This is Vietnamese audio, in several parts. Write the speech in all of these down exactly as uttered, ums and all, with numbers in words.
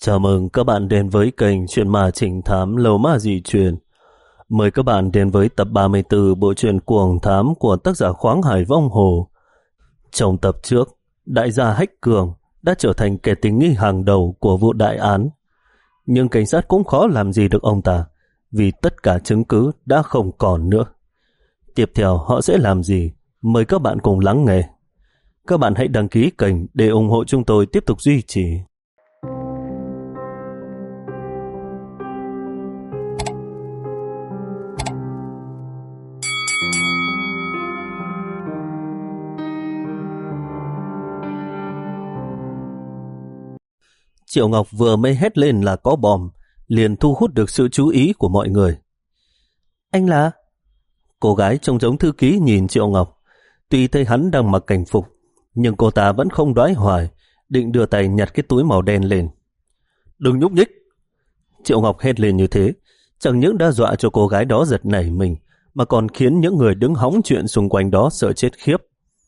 Chào mừng các bạn đến với kênh Chuyện Ma Trinh Thám Lầu Ma Dị Truyền. Mời các bạn đến với tập ba mươi tư bộ truyện Cuồng Thám của tác giả Khoáng Hải Vong Hồ. Trong tập trước, đại gia Hách Cường đã trở thành kẻ tình nghi hàng đầu của vụ đại án. Nhưng cảnh sát cũng khó làm gì được ông ta, vì tất cả chứng cứ đã không còn nữa. Tiếp theo họ sẽ làm gì? Mời các bạn cùng lắng nghe. Các bạn hãy đăng ký kênh để ủng hộ chúng tôi tiếp tục duy trì. Triệu Ngọc vừa mới hét lên là có bom, liền thu hút được sự chú ý của mọi người. Anh là? Cô gái trông giống thư ký nhìn Triệu Ngọc. Tuy thấy hắn đang mặc cảnh phục, nhưng cô ta vẫn không đoái hoài, định đưa tay nhặt cái túi màu đen lên. Đừng nhúc nhích! Triệu Ngọc hét lên như thế, chẳng những đã dọa cho cô gái đó giật nảy mình, mà còn khiến những người đứng hóng chuyện xung quanh đó sợ chết khiếp.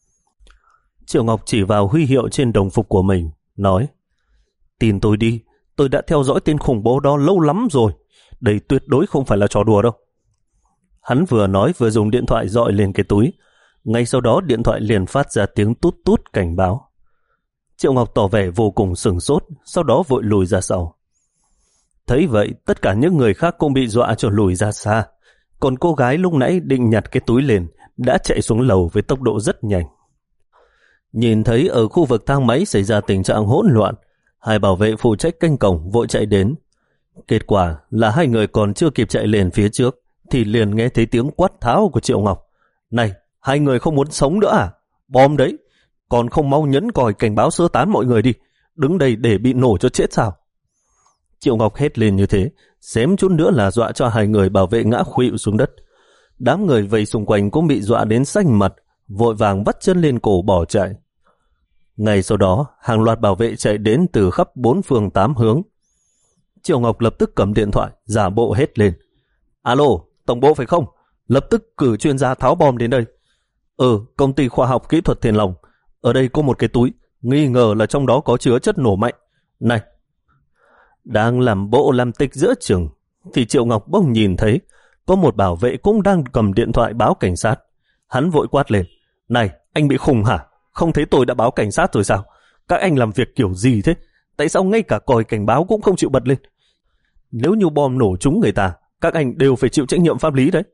Triệu Ngọc chỉ vào huy hiệu trên đồng phục của mình, nói: Tin tôi đi, tôi đã theo dõi tên khủng bố đó lâu lắm rồi. Đây tuyệt đối không phải là trò đùa đâu. Hắn vừa nói vừa dùng điện thoại dọi lên cái túi. Ngay sau đó điện thoại liền phát ra tiếng tút tút cảnh báo. Triệu Ngọc tỏ vẻ vô cùng sửng sốt, sau đó vội lùi ra sau. Thấy vậy, tất cả những người khác cũng bị dọa cho lùi ra xa. Còn cô gái lúc nãy định nhặt cái túi lên, đã chạy xuống lầu với tốc độ rất nhanh. Nhìn thấy ở khu vực thang máy xảy ra tình trạng hỗn loạn, hai bảo vệ phụ trách canh cổng vội chạy đến. Kết quả là hai người còn chưa kịp chạy lên phía trước thì liền nghe thấy tiếng quát tháo của Triệu Ngọc. Này, hai người không muốn sống nữa à? Bom đấy, còn không mau nhấn còi cảnh báo sơ tán mọi người đi, đứng đây để bị nổ cho chết sao? Triệu Ngọc hét lên như thế, xém chút nữa là dọa cho hai người bảo vệ ngã khuỵu xuống đất. Đám người vây xung quanh cũng bị dọa đến xanh mặt, vội vàng vắt chân lên cổ bỏ chạy. Ngay sau đó, hàng loạt bảo vệ chạy đến từ khắp bốn phương tám hướng. Triệu Ngọc lập tức cầm điện thoại, giả bộ hét lên. Alo, tổng bộ phải không? Lập tức cử chuyên gia tháo bom đến đây. Ừ, công ty khoa học kỹ thuật Thiên Long. Ở đây có một cái túi, nghi ngờ là trong đó có chứa chất nổ mạnh. Này! Đang làm bộ làm tịch giữa chừng, thì Triệu Ngọc bỗng nhìn thấy có một bảo vệ cũng đang cầm điện thoại báo cảnh sát. Hắn vội quát lên. Này, anh bị khùng hả? Không thấy tôi đã báo cảnh sát rồi sao? Các anh làm việc kiểu gì thế? Tại sao ngay cả còi cảnh báo cũng không chịu bật lên? Nếu như bom nổ trúng người ta, các anh đều phải chịu trách nhiệm pháp lý đấy.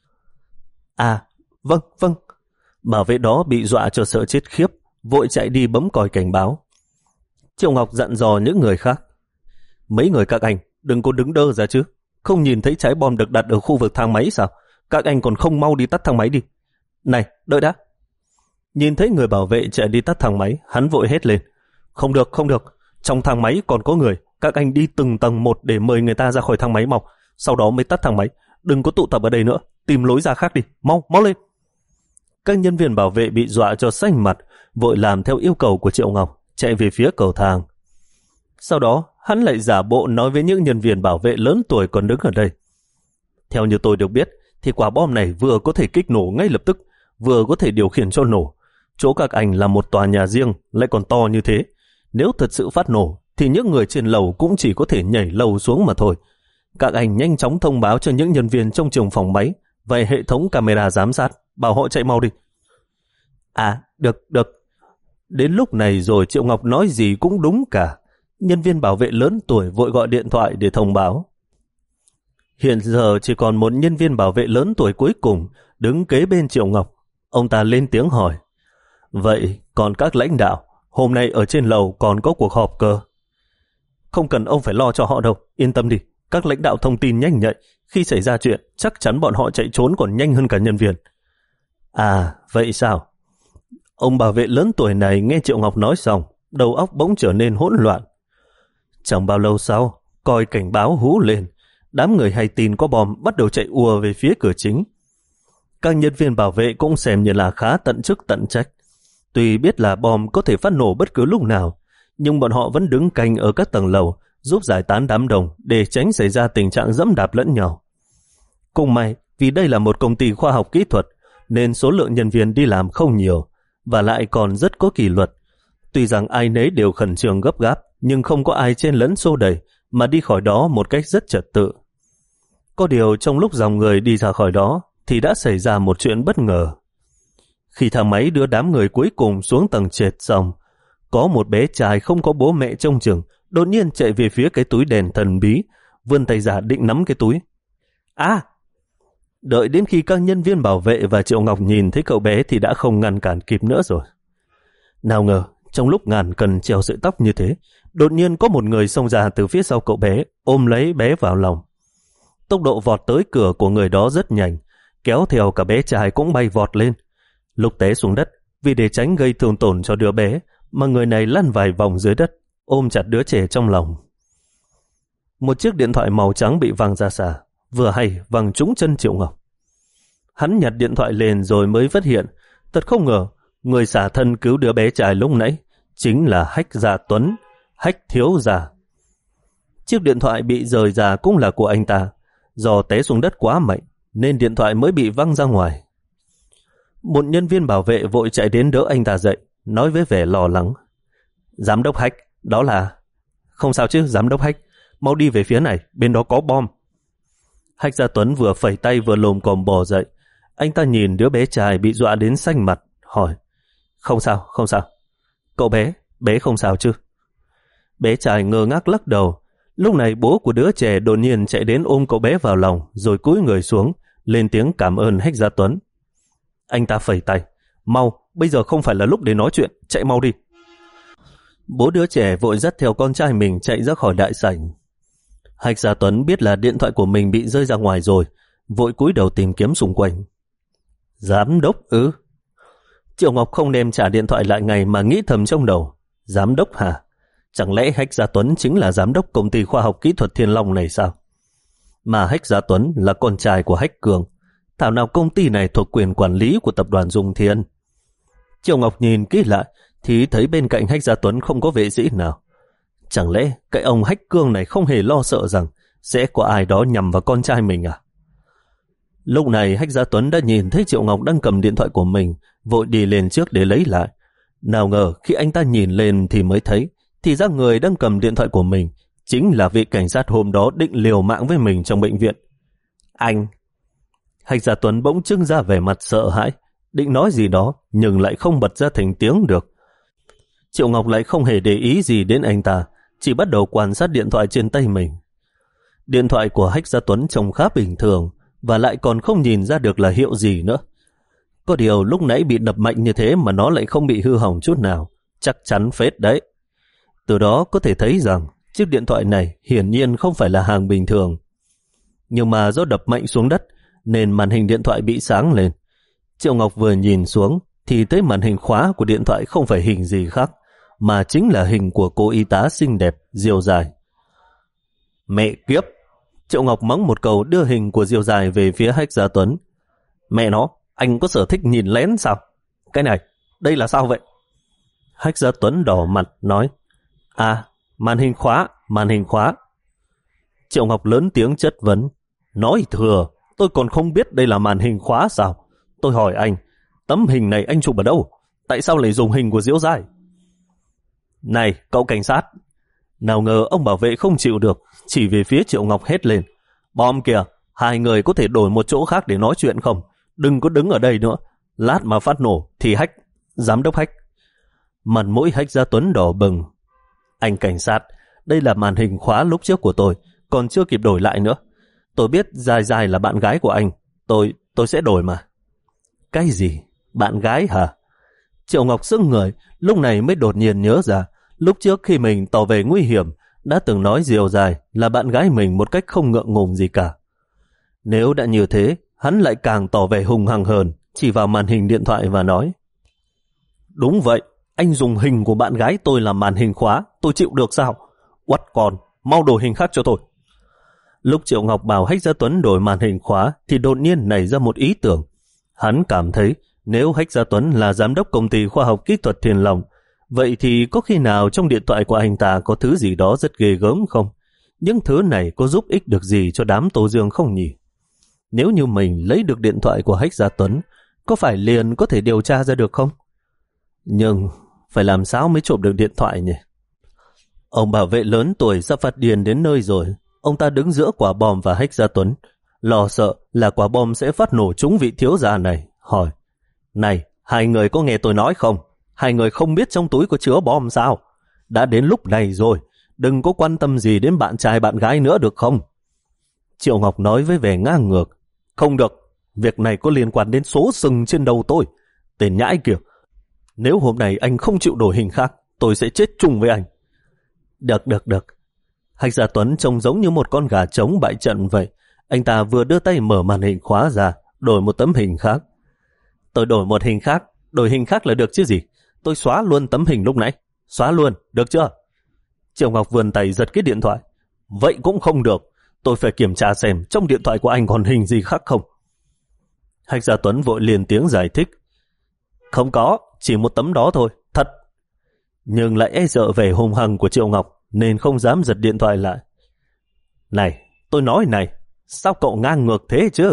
À, vâng, vâng. Bảo vệ đó bị dọa cho sợ chết khiếp, vội chạy đi bấm còi cảnh báo. Triệu Ngọc dặn dò những người khác. Mấy người các anh, đừng có đứng đơ ra chứ. Không nhìn thấy trái bom được đặt ở khu vực thang máy sao? Các anh còn không mau đi tắt thang máy đi. Này, đợi đã. Nhìn thấy người bảo vệ chạy đi tắt thang máy, hắn vội hét lên. Không được, không được. Trong thang máy còn có người. Các anh đi từng tầng một để mời người ta ra khỏi thang máy mau. Sau đó mới tắt thang máy. Đừng có tụ tập ở đây nữa. Tìm lối ra khác đi. Mau, mau lên. Các nhân viên bảo vệ bị dọa cho xanh mặt, vội làm theo yêu cầu của Triệu Ngọc, chạy về phía cầu thang. Sau đó, hắn lại giả bộ nói với những nhân viên bảo vệ lớn tuổi còn đứng ở đây. Theo như tôi được biết, thì quả bom này vừa có thể kích nổ ngay lập tức, vừa có thể điều khiển cho nổ. Chỗ các anh là một tòa nhà riêng, lại còn to như thế. Nếu thật sự phát nổ, thì những người trên lầu cũng chỉ có thể nhảy lầu xuống mà thôi. Các anh nhanh chóng thông báo cho những nhân viên trong trường phòng máy và hệ thống camera giám sát, bảo họ chạy mau đi. À, được, được. Đến lúc này rồi Triệu Ngọc nói gì cũng đúng cả. Nhân viên bảo vệ lớn tuổi vội gọi điện thoại để thông báo. Hiện giờ chỉ còn một nhân viên bảo vệ lớn tuổi cuối cùng đứng kế bên Triệu Ngọc. Ông ta lên tiếng hỏi. Vậy còn các lãnh đạo, hôm nay ở trên lầu còn có cuộc họp cơ? Không cần ông phải lo cho họ đâu, yên tâm đi. Các lãnh đạo thông tin nhanh nhạy, khi xảy ra chuyện chắc chắn bọn họ chạy trốn còn nhanh hơn cả nhân viên. À, vậy sao? Ông bảo vệ lớn tuổi này nghe Triệu Ngọc nói xong, đầu óc bỗng trở nên hỗn loạn. Chẳng bao lâu sau, còi cảnh báo hú lên, đám người hay tin có bom bắt đầu chạy ùa về phía cửa chính. Các nhân viên bảo vệ cũng xem như là khá tận chức tận trách. Tuy biết là bom có thể phát nổ bất cứ lúc nào, nhưng bọn họ vẫn đứng canh ở các tầng lầu, giúp giải tán đám đông để tránh xảy ra tình trạng dẫm đạp lẫn nhau. Cùng may, vì đây là một công ty khoa học kỹ thuật, nên số lượng nhân viên đi làm không nhiều, và lại còn rất có kỷ luật. Tuy rằng ai nấy đều khẩn trương gấp gáp, nhưng không có ai chen lấn xô đẩy, mà đi khỏi đó một cách rất trật tự. Có điều trong lúc dòng người đi ra khỏi đó, thì đã xảy ra một chuyện bất ngờ. Khi thang máy đưa đám người cuối cùng xuống tầng trệt xong, có một bé trai không có bố mẹ trông chừng, đột nhiên chạy về phía cái túi đèn thần bí, vươn tay ra định nắm cái túi. À! Đợi đến khi các nhân viên bảo vệ và Triệu Ngọc nhìn thấy cậu bé thì đã không ngăn cản kịp nữa rồi. Nào ngờ, trong lúc ngàn cân treo sợi tóc như thế, đột nhiên có một người xông ra từ phía sau cậu bé, ôm lấy bé vào lòng. Tốc độ vọt tới cửa của người đó rất nhanh, kéo theo cả bé trai cũng bay vọt lên. Lúc té xuống đất, vì để tránh gây thương tổn cho đứa bé, mà người này lăn vài vòng dưới đất, ôm chặt đứa trẻ trong lòng. Một chiếc điện thoại màu trắng bị văng ra xa, vừa hay văng trúng chân Triệu Ngọc. Hắn nhặt điện thoại lên rồi mới phát hiện, thật không ngờ, người xả thân cứu đứa bé trai lúc nãy chính là Hách Gia Tuấn, Hách thiếu gia. Chiếc điện thoại bị rời ra cũng là của anh ta, do té xuống đất quá mạnh nên điện thoại mới bị văng ra ngoài. Một nhân viên bảo vệ vội chạy đến đỡ anh ta dậy, nói với vẻ lo lắng. Giám đốc Hách, đó là... Không sao chứ, giám đốc Hách, mau đi về phía này, bên đó có bom. Hách Gia Tuấn vừa phẩy tay vừa lồm cồm bò dậy. Anh ta nhìn đứa bé trai bị dọa đến xanh mặt, hỏi. Không sao, không sao. Cậu bé, bé không sao chứ? Bé trai ngơ ngác lắc đầu. Lúc này bố của đứa trẻ đột nhiên chạy đến ôm cậu bé vào lòng, rồi cúi người xuống, lên tiếng cảm ơn Hách Gia Tuấn. Anh ta phẩy tay. Mau, bây giờ không phải là lúc để nói chuyện, chạy mau đi. Bố đứa trẻ vội dắt theo con trai mình chạy ra khỏi đại sảnh. Hách Gia Tuấn biết là điện thoại của mình bị rơi ra ngoài rồi, vội cúi đầu tìm kiếm xung quanh. Giám đốc ư? Triệu Ngọc không đem trả điện thoại lại ngay mà nghĩ thầm trong đầu. Giám đốc hả? Chẳng lẽ Hách Gia Tuấn chính là giám đốc công ty khoa học kỹ thuật Thiên Long này sao? Mà Hách Gia Tuấn là con trai của Hách Cường. Thảo nào công ty này thuộc quyền quản lý của tập đoàn Dung Thiên. Triệu Ngọc nhìn kỹ lại thì thấy bên cạnh Hách Gia Tuấn không có vệ sĩ nào. Chẳng lẽ cái ông Hách Cương này không hề lo sợ rằng sẽ có ai đó nhằm vào con trai mình à? Lúc này Hách Gia Tuấn đã nhìn thấy Triệu Ngọc đang cầm điện thoại của mình, vội đi lên trước để lấy lại. Nào ngờ khi anh ta nhìn lên thì mới thấy, thì ra người đang cầm điện thoại của mình chính là vị cảnh sát hôm đó định liều mạng với mình trong bệnh viện. Anh! Hách Gia Tuấn bỗng trưng ra vẻ mặt sợ hãi, định nói gì đó nhưng lại không bật ra thành tiếng được. Triệu Ngọc lại không hề để ý gì đến anh ta, chỉ bắt đầu quan sát điện thoại trên tay mình. Điện thoại của Hách Gia Tuấn trông khá bình thường, và lại còn không nhìn ra được là hiệu gì nữa. Có điều lúc nãy bị đập mạnh như thế mà nó lại không bị hư hỏng chút nào, chắc chắn phết đấy. Từ đó có thể thấy rằng chiếc điện thoại này hiển nhiên không phải là hàng bình thường. Nhưng mà do đập mạnh xuống đất nên màn hình điện thoại bị sáng lên. Triệu Ngọc vừa nhìn xuống thì thấy màn hình khóa của điện thoại không phải hình gì khác, mà chính là hình của cô y tá xinh đẹp Diêu Dài. Mẹ kiếp! Triệu Ngọc mắng một câu đưa hình của Diêu Dài về phía Hách Gia Tuấn. Mẹ nó, anh có sở thích nhìn lén sao? Cái này, đây là sao vậy? Hách Gia Tuấn đỏ mặt nói. À, màn hình khóa, màn hình khóa. Triệu Ngọc lớn tiếng chất vấn. Nói thừa, tôi còn không biết đây là màn hình khóa sao? Tôi hỏi anh, tấm hình này anh chụp ở đâu? Tại sao lại dùng hình của Diêu Dài? Này, cậu cảnh sát! Nào ngờ ông bảo vệ không chịu được, chỉ về phía Triệu Ngọc hét lên. Bom kìa, hai người có thể đổi một chỗ khác để nói chuyện không? Đừng có đứng ở đây nữa. Lát mà phát nổ thì Hách, giám đốc Hách. Mặt mũi Hách Gia Tuấn đỏ bừng. Anh cảnh sát, đây là màn hình khóa lúc trước của tôi, còn chưa kịp đổi lại nữa. Tôi biết Dài Dài là bạn gái của anh. Tôi, tôi sẽ đổi mà. Cái gì? Bạn gái hả? Triệu Ngọc sững người, lúc này mới đột nhiên nhớ ra, lúc trước khi mình tỏ về nguy hiểm, đã từng nói Diêu Dài là bạn gái mình một cách không ngượng ngùng gì cả. Nếu đã như thế, hắn lại càng tỏ vẻ hung hăng hơn, chỉ vào màn hình điện thoại và nói. Đúng vậy, anh dùng hình của bạn gái tôi làm màn hình khóa, tôi chịu được sao? Uất con, mau đổi hình khác cho tôi. Lúc Triệu Ngọc bảo Hách Gia Tuấn đổi màn hình khóa thì đột nhiên nảy ra một ý tưởng. Hắn cảm thấy nếu Hách Gia Tuấn là giám đốc công ty khoa học kỹ thuật Thiên Long, vậy thì có khi nào trong điện thoại của anh ta có thứ gì đó rất ghê gớm không? Những thứ này có giúp ích được gì cho đám Tô Dương không nhỉ? Nếu như mình lấy được điện thoại của Hách Gia Tuấn, có phải liền có thể điều tra ra được không? Nhưng phải làm sao mới trộm được điện thoại nhỉ? Ông bảo vệ lớn tuổi sắp phát điên đến nơi rồi. Ông ta đứng giữa quả bom và Hách Gia Tuấn, lo sợ là quả bom sẽ phát nổ trúng vị thiếu gia này, hỏi: Này, hai người có nghe tôi nói không? Hai người không biết trong túi có chứa bom sao? Đã đến lúc này rồi, đừng có quan tâm gì đến bạn trai bạn gái nữa được không? Triệu Ngọc nói với vẻ ngang ngược: Không được, việc này có liên quan đến số sừng trên đầu tôi. Tên nhãi kìa, nếu hôm nay anh không chịu đổi hình khác, tôi sẽ chết chung với anh. Được, được, được. Hách Gia Tuấn trông giống như một con gà trống bại trận vậy. Anh ta vừa đưa tay mở màn hình khóa ra, đổi một tấm hình khác. Tôi đổi một hình khác, đổi hình khác là được chứ gì? Tôi xóa luôn tấm hình lúc nãy. Xóa luôn, được chưa? Triệu Ngọc vươn tay giật cái điện thoại. Vậy cũng không được, tôi phải kiểm tra xem trong điện thoại của anh còn hình gì khác không. Hách Gia Tuấn vội liền tiếng giải thích: Không có, chỉ một tấm đó thôi, thật. Nhưng lại e sợ vẻ hung hăng của Triệu Ngọc nên không dám giật điện thoại lại. Này, tôi nói này, sao cậu ngang ngược thế chứ?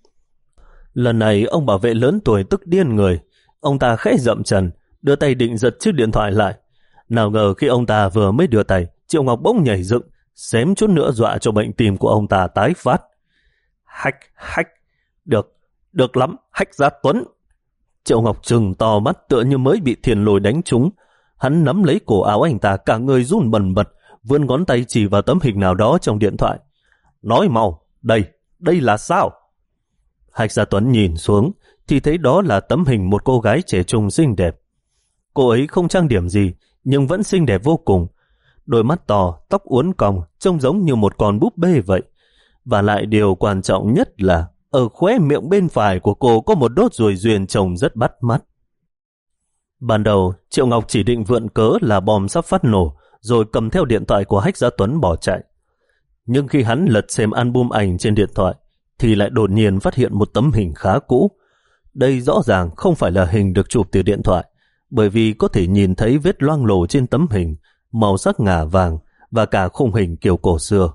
Lần này ông bảo vệ lớn tuổi tức điên người. Ông ta khẽ dậm chân, đưa tay định giật chiếc điện thoại lại. Nào ngờ khi ông ta vừa mới đưa tay, Triệu Ngọc bỗng nhảy dựng, xém chút nữa dọa cho bệnh tim của ông ta tái phát. Hách, hách, được, được lắm, Hách Gia Tuấn. Triệu Ngọc trừng to mắt tựa như mới bị thiền lôi đánh trúng. Hắn nắm lấy cổ áo anh ta, cả người run bần bật, vươn ngón tay chỉ vào tấm hình nào đó trong điện thoại. Nói mau, đây, đây là sao? Hách Gia Tuấn nhìn xuống thì thấy đó là tấm hình một cô gái trẻ trung xinh đẹp. Cô ấy không trang điểm gì nhưng vẫn xinh đẹp vô cùng. Đôi mắt to, tóc uốn cong, trông giống như một con búp bê vậy. Và lại điều quan trọng nhất là ở khóe miệng bên phải của cô có một đốt ruồi duyên trông rất bắt mắt. Ban đầu, Triệu Ngọc chỉ định vượn cớ là bom sắp phát nổ, rồi cầm theo điện thoại của Hách Gia Tuấn bỏ chạy. Nhưng khi hắn lật xem album ảnh trên điện thoại, thì lại đột nhiên phát hiện một tấm hình khá cũ. Đây rõ ràng không phải là hình được chụp từ điện thoại, bởi vì có thể nhìn thấy vết loang lổ trên tấm hình, màu sắc ngả vàng và cả khung hình kiểu cổ xưa.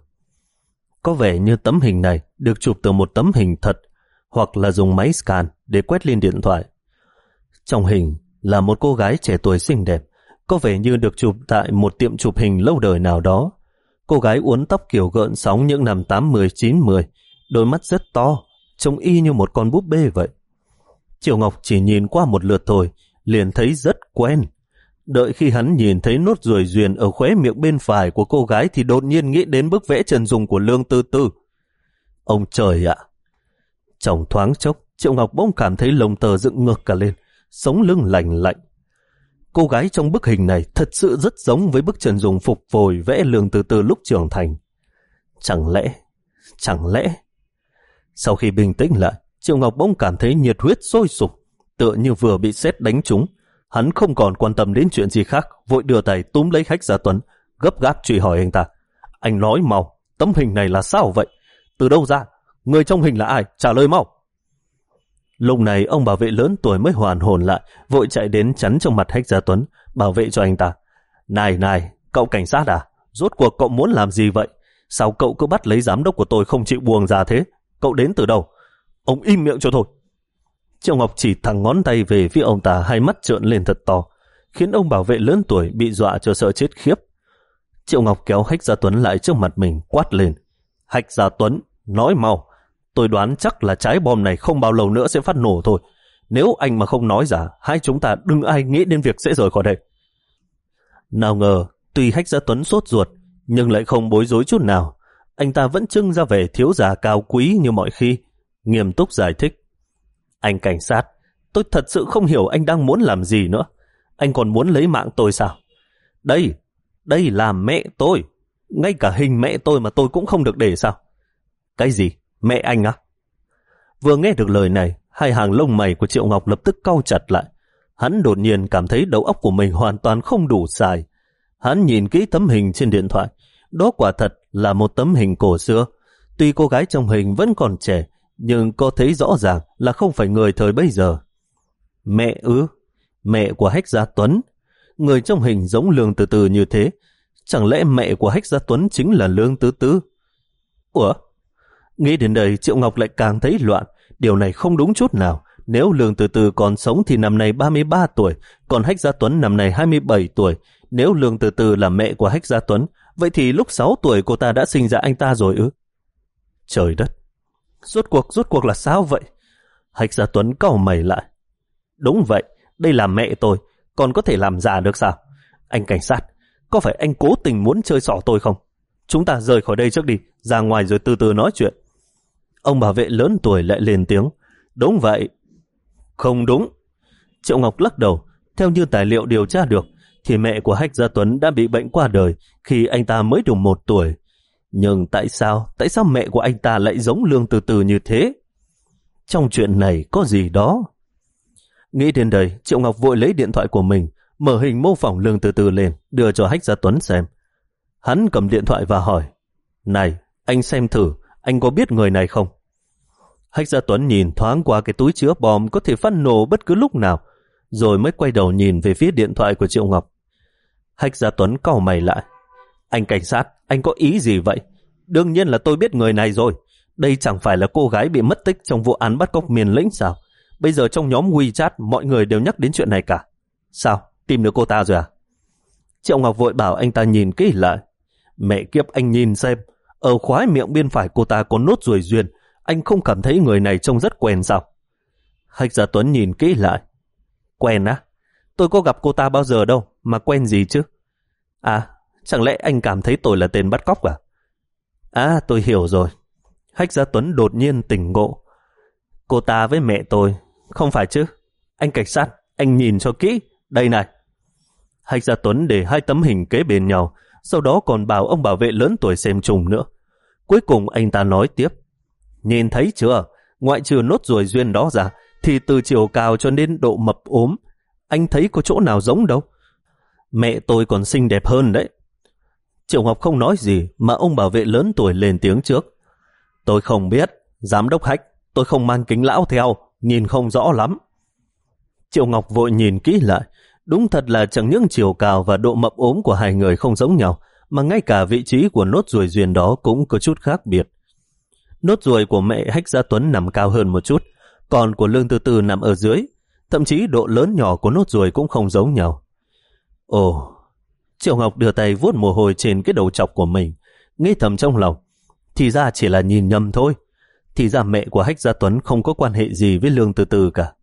Có vẻ như tấm hình này được chụp từ một tấm hình thật, hoặc là dùng máy scan để quét lên điện thoại. Trong hình là một cô gái trẻ tuổi xinh đẹp, có vẻ như được chụp tại một tiệm chụp hình lâu đời nào đó. Cô gái uốn tóc kiểu gợn sóng những năm tám mươi chín mươi, đôi mắt rất to, trông y như một con búp bê vậy. Triệu Ngọc chỉ nhìn qua một lượt thôi, liền thấy rất quen. Đợi khi hắn nhìn thấy nốt ruồi duyên ở khóe miệng bên phải của cô gái thì đột nhiên nghĩ đến bức vẽ chân dung của Lương Tư Tư. Ông trời ạ! Trong thoáng chốc, Triệu Ngọc bỗng cảm thấy lông tơ dựng ngược cả lên, sống lưng lạnh lạnh. Cô gái trong bức hình này thật sự rất giống với bức chân dung phục vồi vẽ Lương Tư Tư lúc trưởng thành. Chẳng lẽ, chẳng lẽ... Sau khi bình tĩnh lại, Triệu Ngọc bỗng cảm thấy nhiệt huyết sôi sục, tựa như vừa bị sét đánh trúng. Hắn không còn quan tâm đến chuyện gì khác, vội đưa tay túm lấy Hách Gia Tuấn, gấp gáp truy hỏi anh ta. Anh nói mau, tấm hình này là sao vậy? Từ đâu ra? Người trong hình là ai? Trả lời mau. Lúc này ông bảo vệ lớn tuổi mới hoàn hồn lại, vội chạy đến chắn trong mặt Hách Gia Tuấn, bảo vệ cho anh ta. Này này, cậu cảnh sát à? Rốt cuộc cậu muốn làm gì vậy? Sao cậu cứ bắt lấy giám đốc của tôi không chịu buông ra thế? Cậu đến từ đâu? Ông im miệng cho thôi. Triệu Ngọc chỉ thẳng ngón tay về phía ông ta, hai mắt trợn lên thật to, khiến ông bảo vệ lớn tuổi bị dọa cho sợ chết khiếp. Triệu Ngọc kéo Hách Gia Tuấn lại trước mặt mình, quát lên. Hách Gia Tuấn, nói mau. Tôi đoán chắc là trái bom này không bao lâu nữa sẽ phát nổ thôi. Nếu anh mà không nói ra, hai chúng ta đừng ai nghĩ đến việc sẽ rời khỏi đây. Nào ngờ, tuy Hách Gia Tuấn sốt ruột, nhưng lại không bối rối chút nào. Anh ta vẫn trưng ra vẻ thiếu gia cao quý như mọi khi, nghiêm túc giải thích. Anh cảnh sát, tôi thật sự không hiểu anh đang muốn làm gì nữa. Anh còn muốn lấy mạng tôi sao? Đây, đây là mẹ tôi. Ngay cả hình mẹ tôi mà tôi cũng không được để sao? Cái gì? Mẹ anh á? Vừa nghe được lời này, hai hàng lông mày của Triệu Ngọc lập tức cau chặt lại. Hắn đột nhiên cảm thấy đầu óc của mình hoàn toàn không đủ xài. Hắn nhìn kỹ tấm hình trên điện thoại. Đó quả thật là một tấm hình cổ xưa. Tuy cô gái trong hình vẫn còn trẻ, nhưng có thấy rõ ràng là không phải người thời bấy giờ. Mẹ ư? Mẹ của Hách Gia Tuấn? Người trong hình giống Lương Tư Tư như thế. Chẳng lẽ mẹ của Hách Gia Tuấn chính là Lương Tư Tư? Ủa? Nghĩ đến đây Triệu Ngọc lại càng thấy loạn. Điều này không đúng chút nào. Nếu Lương Từ Từ còn sống thì năm nay ba mươi ba tuổi, còn Hách Gia Tuấn năm nay hai mươi bảy tuổi. Nếu Lương Từ Từ là mẹ của Hách Gia Tuấn, vậy thì lúc sáu tuổi cô ta đã sinh ra anh ta rồi ư? Trời đất! Rốt cuộc, rốt cuộc là sao vậy? Hách Gia Tuấn cau mày lại. Đúng vậy, đây là mẹ tôi, còn có thể làm giả được sao? Anh cảnh sát, có phải anh cố tình muốn chơi xỏ tôi không? Chúng ta rời khỏi đây trước đi, ra ngoài rồi từ từ nói chuyện. Ông bảo vệ lớn tuổi lại lên tiếng. Đúng vậy. Không đúng. Triệu Ngọc lắc đầu. Theo như tài liệu điều tra được, thì mẹ của Hách Gia Tuấn đã bị bệnh qua đời khi anh ta mới đủ một tuổi. Nhưng tại sao, tại sao mẹ của anh ta lại giống Lương Từ Từ như thế? Trong chuyện này có gì đó? Nghĩ đến đây, Triệu Ngọc vội lấy điện thoại của mình, mở hình mô phỏng Lương Từ Từ lên, đưa cho Hách Gia Tuấn xem. Hắn cầm điện thoại và hỏi, này, anh xem thử, anh có biết người này không? Hách Gia Tuấn nhìn thoáng qua cái túi chứa bom có thể phát nổ bất cứ lúc nào, rồi mới quay đầu nhìn về phía điện thoại của Triệu Ngọc. Hách Gia Tuấn cau mày lại. Anh cảnh sát, anh có ý gì vậy? Đương nhiên là tôi biết người này rồi. Đây chẳng phải là cô gái bị mất tích trong vụ án bắt cóc Miền Lĩnh sao? Bây giờ trong nhóm WeChat mọi người đều nhắc đến chuyện này cả. Sao? Tìm được cô ta rồi à? Triệu Ngọc vội bảo anh ta nhìn kỹ lại. Mẹ kiếp, anh nhìn xem, ở khóe miệng bên phải cô ta có nốt ruồi duyên. Anh không cảm thấy người này trông rất quen sao? Hách Gia Tuấn nhìn kỹ lại. Quen á? Tôi có gặp cô ta bao giờ đâu, mà quen gì chứ? À, chẳng lẽ anh cảm thấy tôi là tên bắt cóc à? À, tôi hiểu rồi. Hách Gia Tuấn đột nhiên tỉnh ngộ. Cô ta với mẹ tôi, không phải chứ? Anh cảnh sát, anh nhìn cho kỹ, đây này. Hách Gia Tuấn để hai tấm hình kế bên nhau, sau đó còn bảo ông bảo vệ lớn tuổi xem chung nữa. Cuối cùng anh ta nói tiếp. Nhìn thấy chưa, ngoại trừ nốt ruồi duyên đó ra, thì từ chiều cao cho đến độ mập ốm, anh thấy có chỗ nào giống đâu. Mẹ tôi còn xinh đẹp hơn đấy. Triệu Ngọc không nói gì, mà ông bảo vệ lớn tuổi lên tiếng trước. Tôi không biết, giám đốc Hách, tôi không mang kính lão theo, nhìn không rõ lắm. Triệu Ngọc vội nhìn kỹ lại. Đúng thật là chẳng những chiều cao và độ mập ốm của hai người không giống nhau, mà ngay cả vị trí của nốt ruồi duyên đó cũng có chút khác biệt. Nốt ruồi của mẹ Hách Gia Tuấn nằm cao hơn một chút, còn của Lương Từ Từ nằm ở dưới. Thậm chí độ lớn nhỏ của nốt ruồi cũng không giống nhau. Ồ, Triệu Ngọc đưa tay vuốt mồ hôi trên cái đầu chọc của mình, nghĩ thầm trong lòng. Thì ra chỉ là nhìn nhầm thôi. Thì ra mẹ của Hách Gia Tuấn không có quan hệ gì với Lương Từ Từ cả.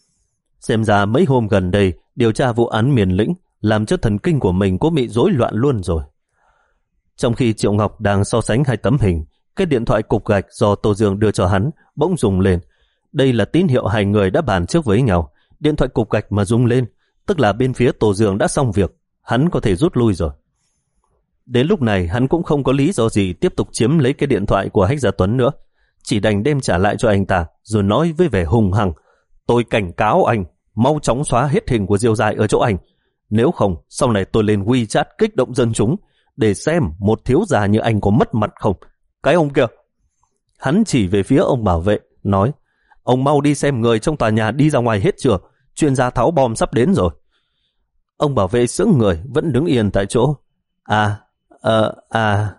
Xem ra mấy hôm gần đây điều tra vụ án Miền Lĩnh làm cho thần kinh của mình có bị rối loạn luôn rồi. Trong khi Triệu Ngọc đang so sánh hai tấm hình, cái điện thoại cục gạch do Tô Dương đưa cho hắn bỗng rung lên. Đây là tín hiệu hai người đã bàn trước với nhau. Điện thoại cục gạch mà rung lên, tức là bên phía Tô Dương đã xong việc, hắn có thể rút lui rồi. Đến lúc này hắn cũng không có lý do gì tiếp tục chiếm lấy cái điện thoại của Hách Gia Tuấn nữa, chỉ đành đem trả lại cho anh ta, rồi nói với vẻ hùng hăng. Tôi cảnh cáo anh, mau chóng xóa hết hình của Diêu Dài ở chỗ anh. Nếu không, sau này tôi lên WeChat kích động dân chúng, để xem một thiếu gia như anh có mất mặt không. Cái ông kia. Hắn chỉ về phía ông bảo vệ, nói, ông mau đi xem người trong tòa nhà đi ra ngoài hết chưa, chuyên gia tháo bom sắp đến rồi. Ông bảo vệ sững người, vẫn đứng yên tại chỗ. À, à, à.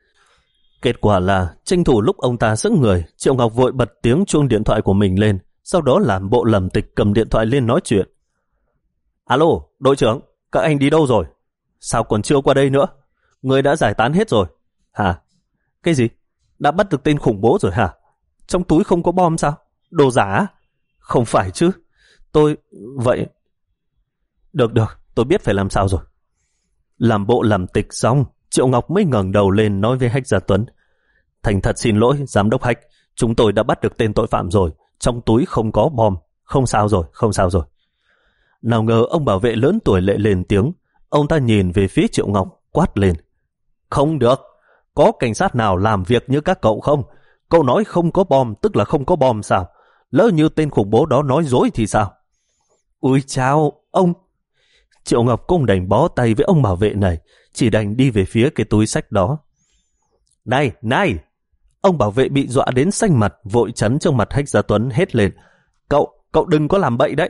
Kết quả là, tranh thủ lúc ông ta sững người, Triệu Ngọc vội bật tiếng chuông điện thoại của mình lên, sau đó làm bộ lầm tịch cầm điện thoại lên nói chuyện. Alo, đội trưởng, các anh đi đâu rồi? Sao còn chưa qua đây nữa? Người đã giải tán hết rồi. Hả? Cái gì? Đã bắt được tên khủng bố rồi hả? Trong túi không có bom sao? Đồ giả? Không phải chứ. Tôi... Vậy... Được được, tôi biết phải làm sao rồi. Làm bộ làm tịch xong, Triệu Ngọc mới ngẩng đầu lên nói với Hách Gia Tuấn. Thành thật xin lỗi, giám đốc Hách, chúng tôi đã bắt được tên tội phạm rồi, trong túi không có bom. Không sao rồi, không sao rồi. Nào ngờ ông bảo vệ lớn tuổi lại lên tiếng. Ông ta nhìn về phía Triệu Ngọc, quát lên. Không được, có cảnh sát nào làm việc như các cậu không? Cậu nói không có bom tức là không có bom sao? Lỡ như tên khủng bố đó nói dối thì sao? Ui chao, ông... Triệu Ngọc cũng đành bó tay với ông bảo vệ này, chỉ đành đi về phía cái túi sách đó. Này, này! Ông bảo vệ bị dọa đến xanh mặt, vội chắn trong mặt Hách Gia Tuấn hét lên. Cậu, cậu đừng có làm bậy đấy!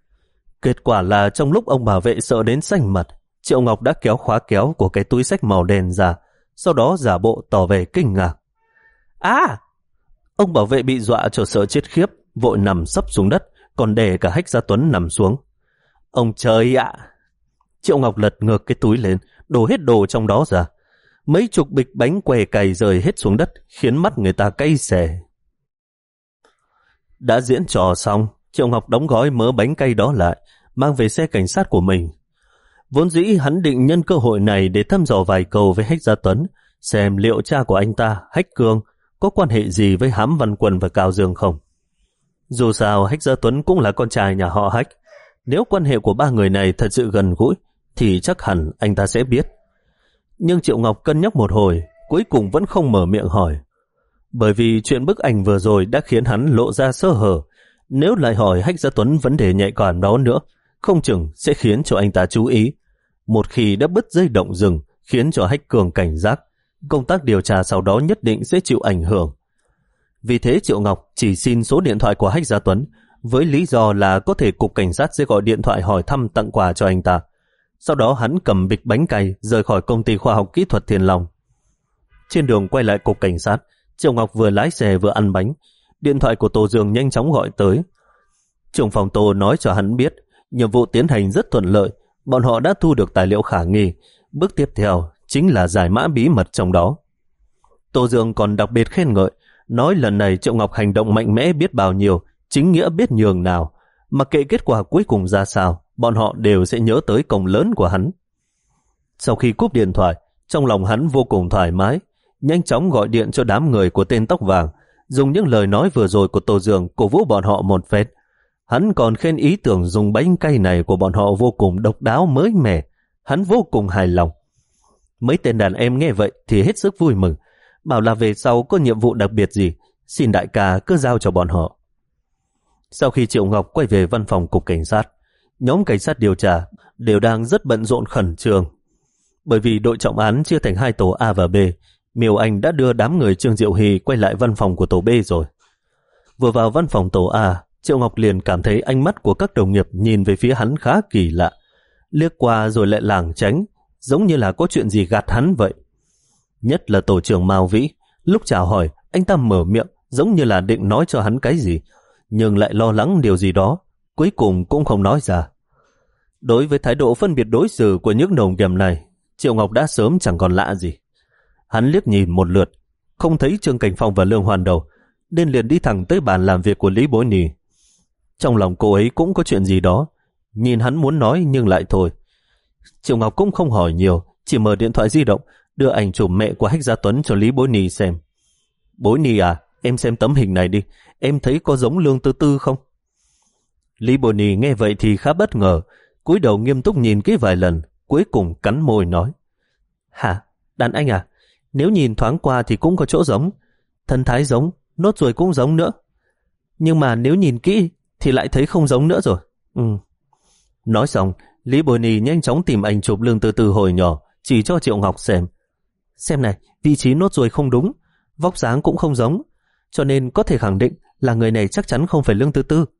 Kết quả là trong lúc ông bảo vệ sợ đến xanh mặt, Triệu Ngọc đã kéo khóa kéo của cái túi sách màu đen ra, sau đó giả bộ tỏ vẻ kinh ngạc. À! Ông bảo vệ bị dọa cho sợ chết khiếp, vội nằm sấp xuống đất, còn để cả Hách Gia Tuấn nằm xuống. Ông trời ạ! Triệu Ngọc lật ngược cái túi lên, đổ hết đồ trong đó ra. Mấy chục bịch bánh què cày rơi hết xuống đất, khiến mắt người ta cay xè. Đã diễn trò xong, Triệu Ngọc đóng gói mớ bánh cay đó lại, mang về xe cảnh sát của mình. Vốn dĩ hắn định nhân cơ hội này để thăm dò vài câu với Hách Gia Tuấn, xem liệu cha của anh ta, Hách Cương, có quan hệ gì với Hám Văn Quân và Cao Dương không. Dù sao, Hách Gia Tuấn cũng là con trai nhà họ Hách. Nếu quan hệ của ba người này thật sự gần gũi, thì chắc hẳn anh ta sẽ biết. Nhưng Triệu Ngọc cân nhắc một hồi, cuối cùng vẫn không mở miệng hỏi. Bởi vì chuyện bức ảnh vừa rồi đã khiến hắn lộ ra sơ hở. Nếu lại hỏi Hách Gia Tuấn vấn đề nhạy cảm đó nữa, không chừng sẽ khiến cho anh ta chú ý. Một khi đã bứt dây động rừng, khiến cho Hách Cường cảnh giác, công tác điều tra sau đó nhất định sẽ chịu ảnh hưởng. Vì thế Triệu Ngọc chỉ xin số điện thoại của Hách Gia Tuấn, với lý do là có thể cục cảnh sát sẽ gọi điện thoại hỏi thăm tặng quà cho anh ta. Sau đó hắn cầm bịch bánh cày rời khỏi công ty khoa học kỹ thuật Thiên Long. Trên đường quay lại cục cảnh sát, Triệu Ngọc vừa lái xe vừa ăn bánh. Điện thoại của Tô Dương nhanh chóng gọi tới. Trưởng phòng Tô nói cho hắn biết nhiệm vụ tiến hành rất thuận lợi, bọn họ đã thu được tài liệu khả nghi. Bước tiếp theo chính là giải mã bí mật trong đó. Tô Dương còn đặc biệt khen ngợi, nói lần này Triệu Ngọc hành động mạnh mẽ biết bao nhiêu, chính nghĩa biết nhường nào. Mặc kệ kết quả cuối cùng ra sao, bọn họ đều sẽ nhớ tới công lớn của hắn. Sau khi cúp điện thoại, trong lòng hắn vô cùng thoải mái, nhanh chóng gọi điện cho đám người của tên tóc vàng, dùng những lời nói vừa rồi của Tô Dương cổ vũ bọn họ một phết. Hắn còn khen ý tưởng dùng bánh cay này của bọn họ vô cùng độc đáo mới mẻ. Hắn vô cùng hài lòng. Mấy tên đàn em nghe vậy thì hết sức vui mừng, bảo là về sau có nhiệm vụ đặc biệt gì, xin đại ca cứ giao cho bọn họ. Sau khi Triệu Ngọc quay về văn phòng cục cảnh sát, nhóm cảnh sát điều tra đều đang rất bận rộn khẩn trương. Bởi vì đội trọng án chia thành hai tổ A và B, Miêu Anh đã đưa đám người Trương Diệu Hy quay lại văn phòng của tổ B rồi. Vừa vào văn phòng tổ A, Triệu Ngọc liền cảm thấy ánh mắt của các đồng nghiệp nhìn về phía hắn khá kỳ lạ. Liếc qua rồi lại lảng tránh, giống như là có chuyện gì gạt hắn vậy. Nhất là tổ trưởng Mao Vĩ, lúc chào hỏi, anh ta mở miệng giống như là định nói cho hắn cái gì, nhưng lại lo lắng điều gì đó, cuối cùng cũng không nói ra. Đối với thái độ phân biệt đối xử của những đồng nghiệp này, Triệu Ngọc đã sớm chẳng còn lạ gì. Hắn liếc nhìn một lượt, không thấy Trương Cảnh Phong và Lương Hoàn đâu, nên liền đi thẳng tới bàn làm việc của Lý Bối Nì. Trong lòng cô ấy cũng có chuyện gì đó, nhìn hắn muốn nói nhưng lại thôi. Triệu Ngọc cũng không hỏi nhiều, chỉ mở điện thoại di động, đưa ảnh chụp mẹ của Hách Gia Tuấn cho Lý Bối Nì xem. Bối Nì à, em xem tấm hình này đi, em thấy có giống Lương Tư Tư không? Lý Bối Nì nghe vậy thì khá bất ngờ, cúi đầu nghiêm túc nhìn kỹ vài lần, cuối cùng cắn môi nói. Hả, đàn anh à, nếu nhìn thoáng qua thì cũng có chỗ giống, thân thái giống, nốt ruồi cũng giống nữa. Nhưng mà nếu nhìn kỹ thì lại thấy không giống nữa rồi. Ừ. Nói xong, Lý Bồi Nì nhanh chóng tìm ảnh chụp Lương Tư Tư hồi nhỏ, chỉ cho Triệu Ngọc xem. Xem này, vị trí nốt ruồi không đúng, vóc dáng cũng không giống, cho nên có thể khẳng định là người này chắc chắn không phải Lương Tư Tư.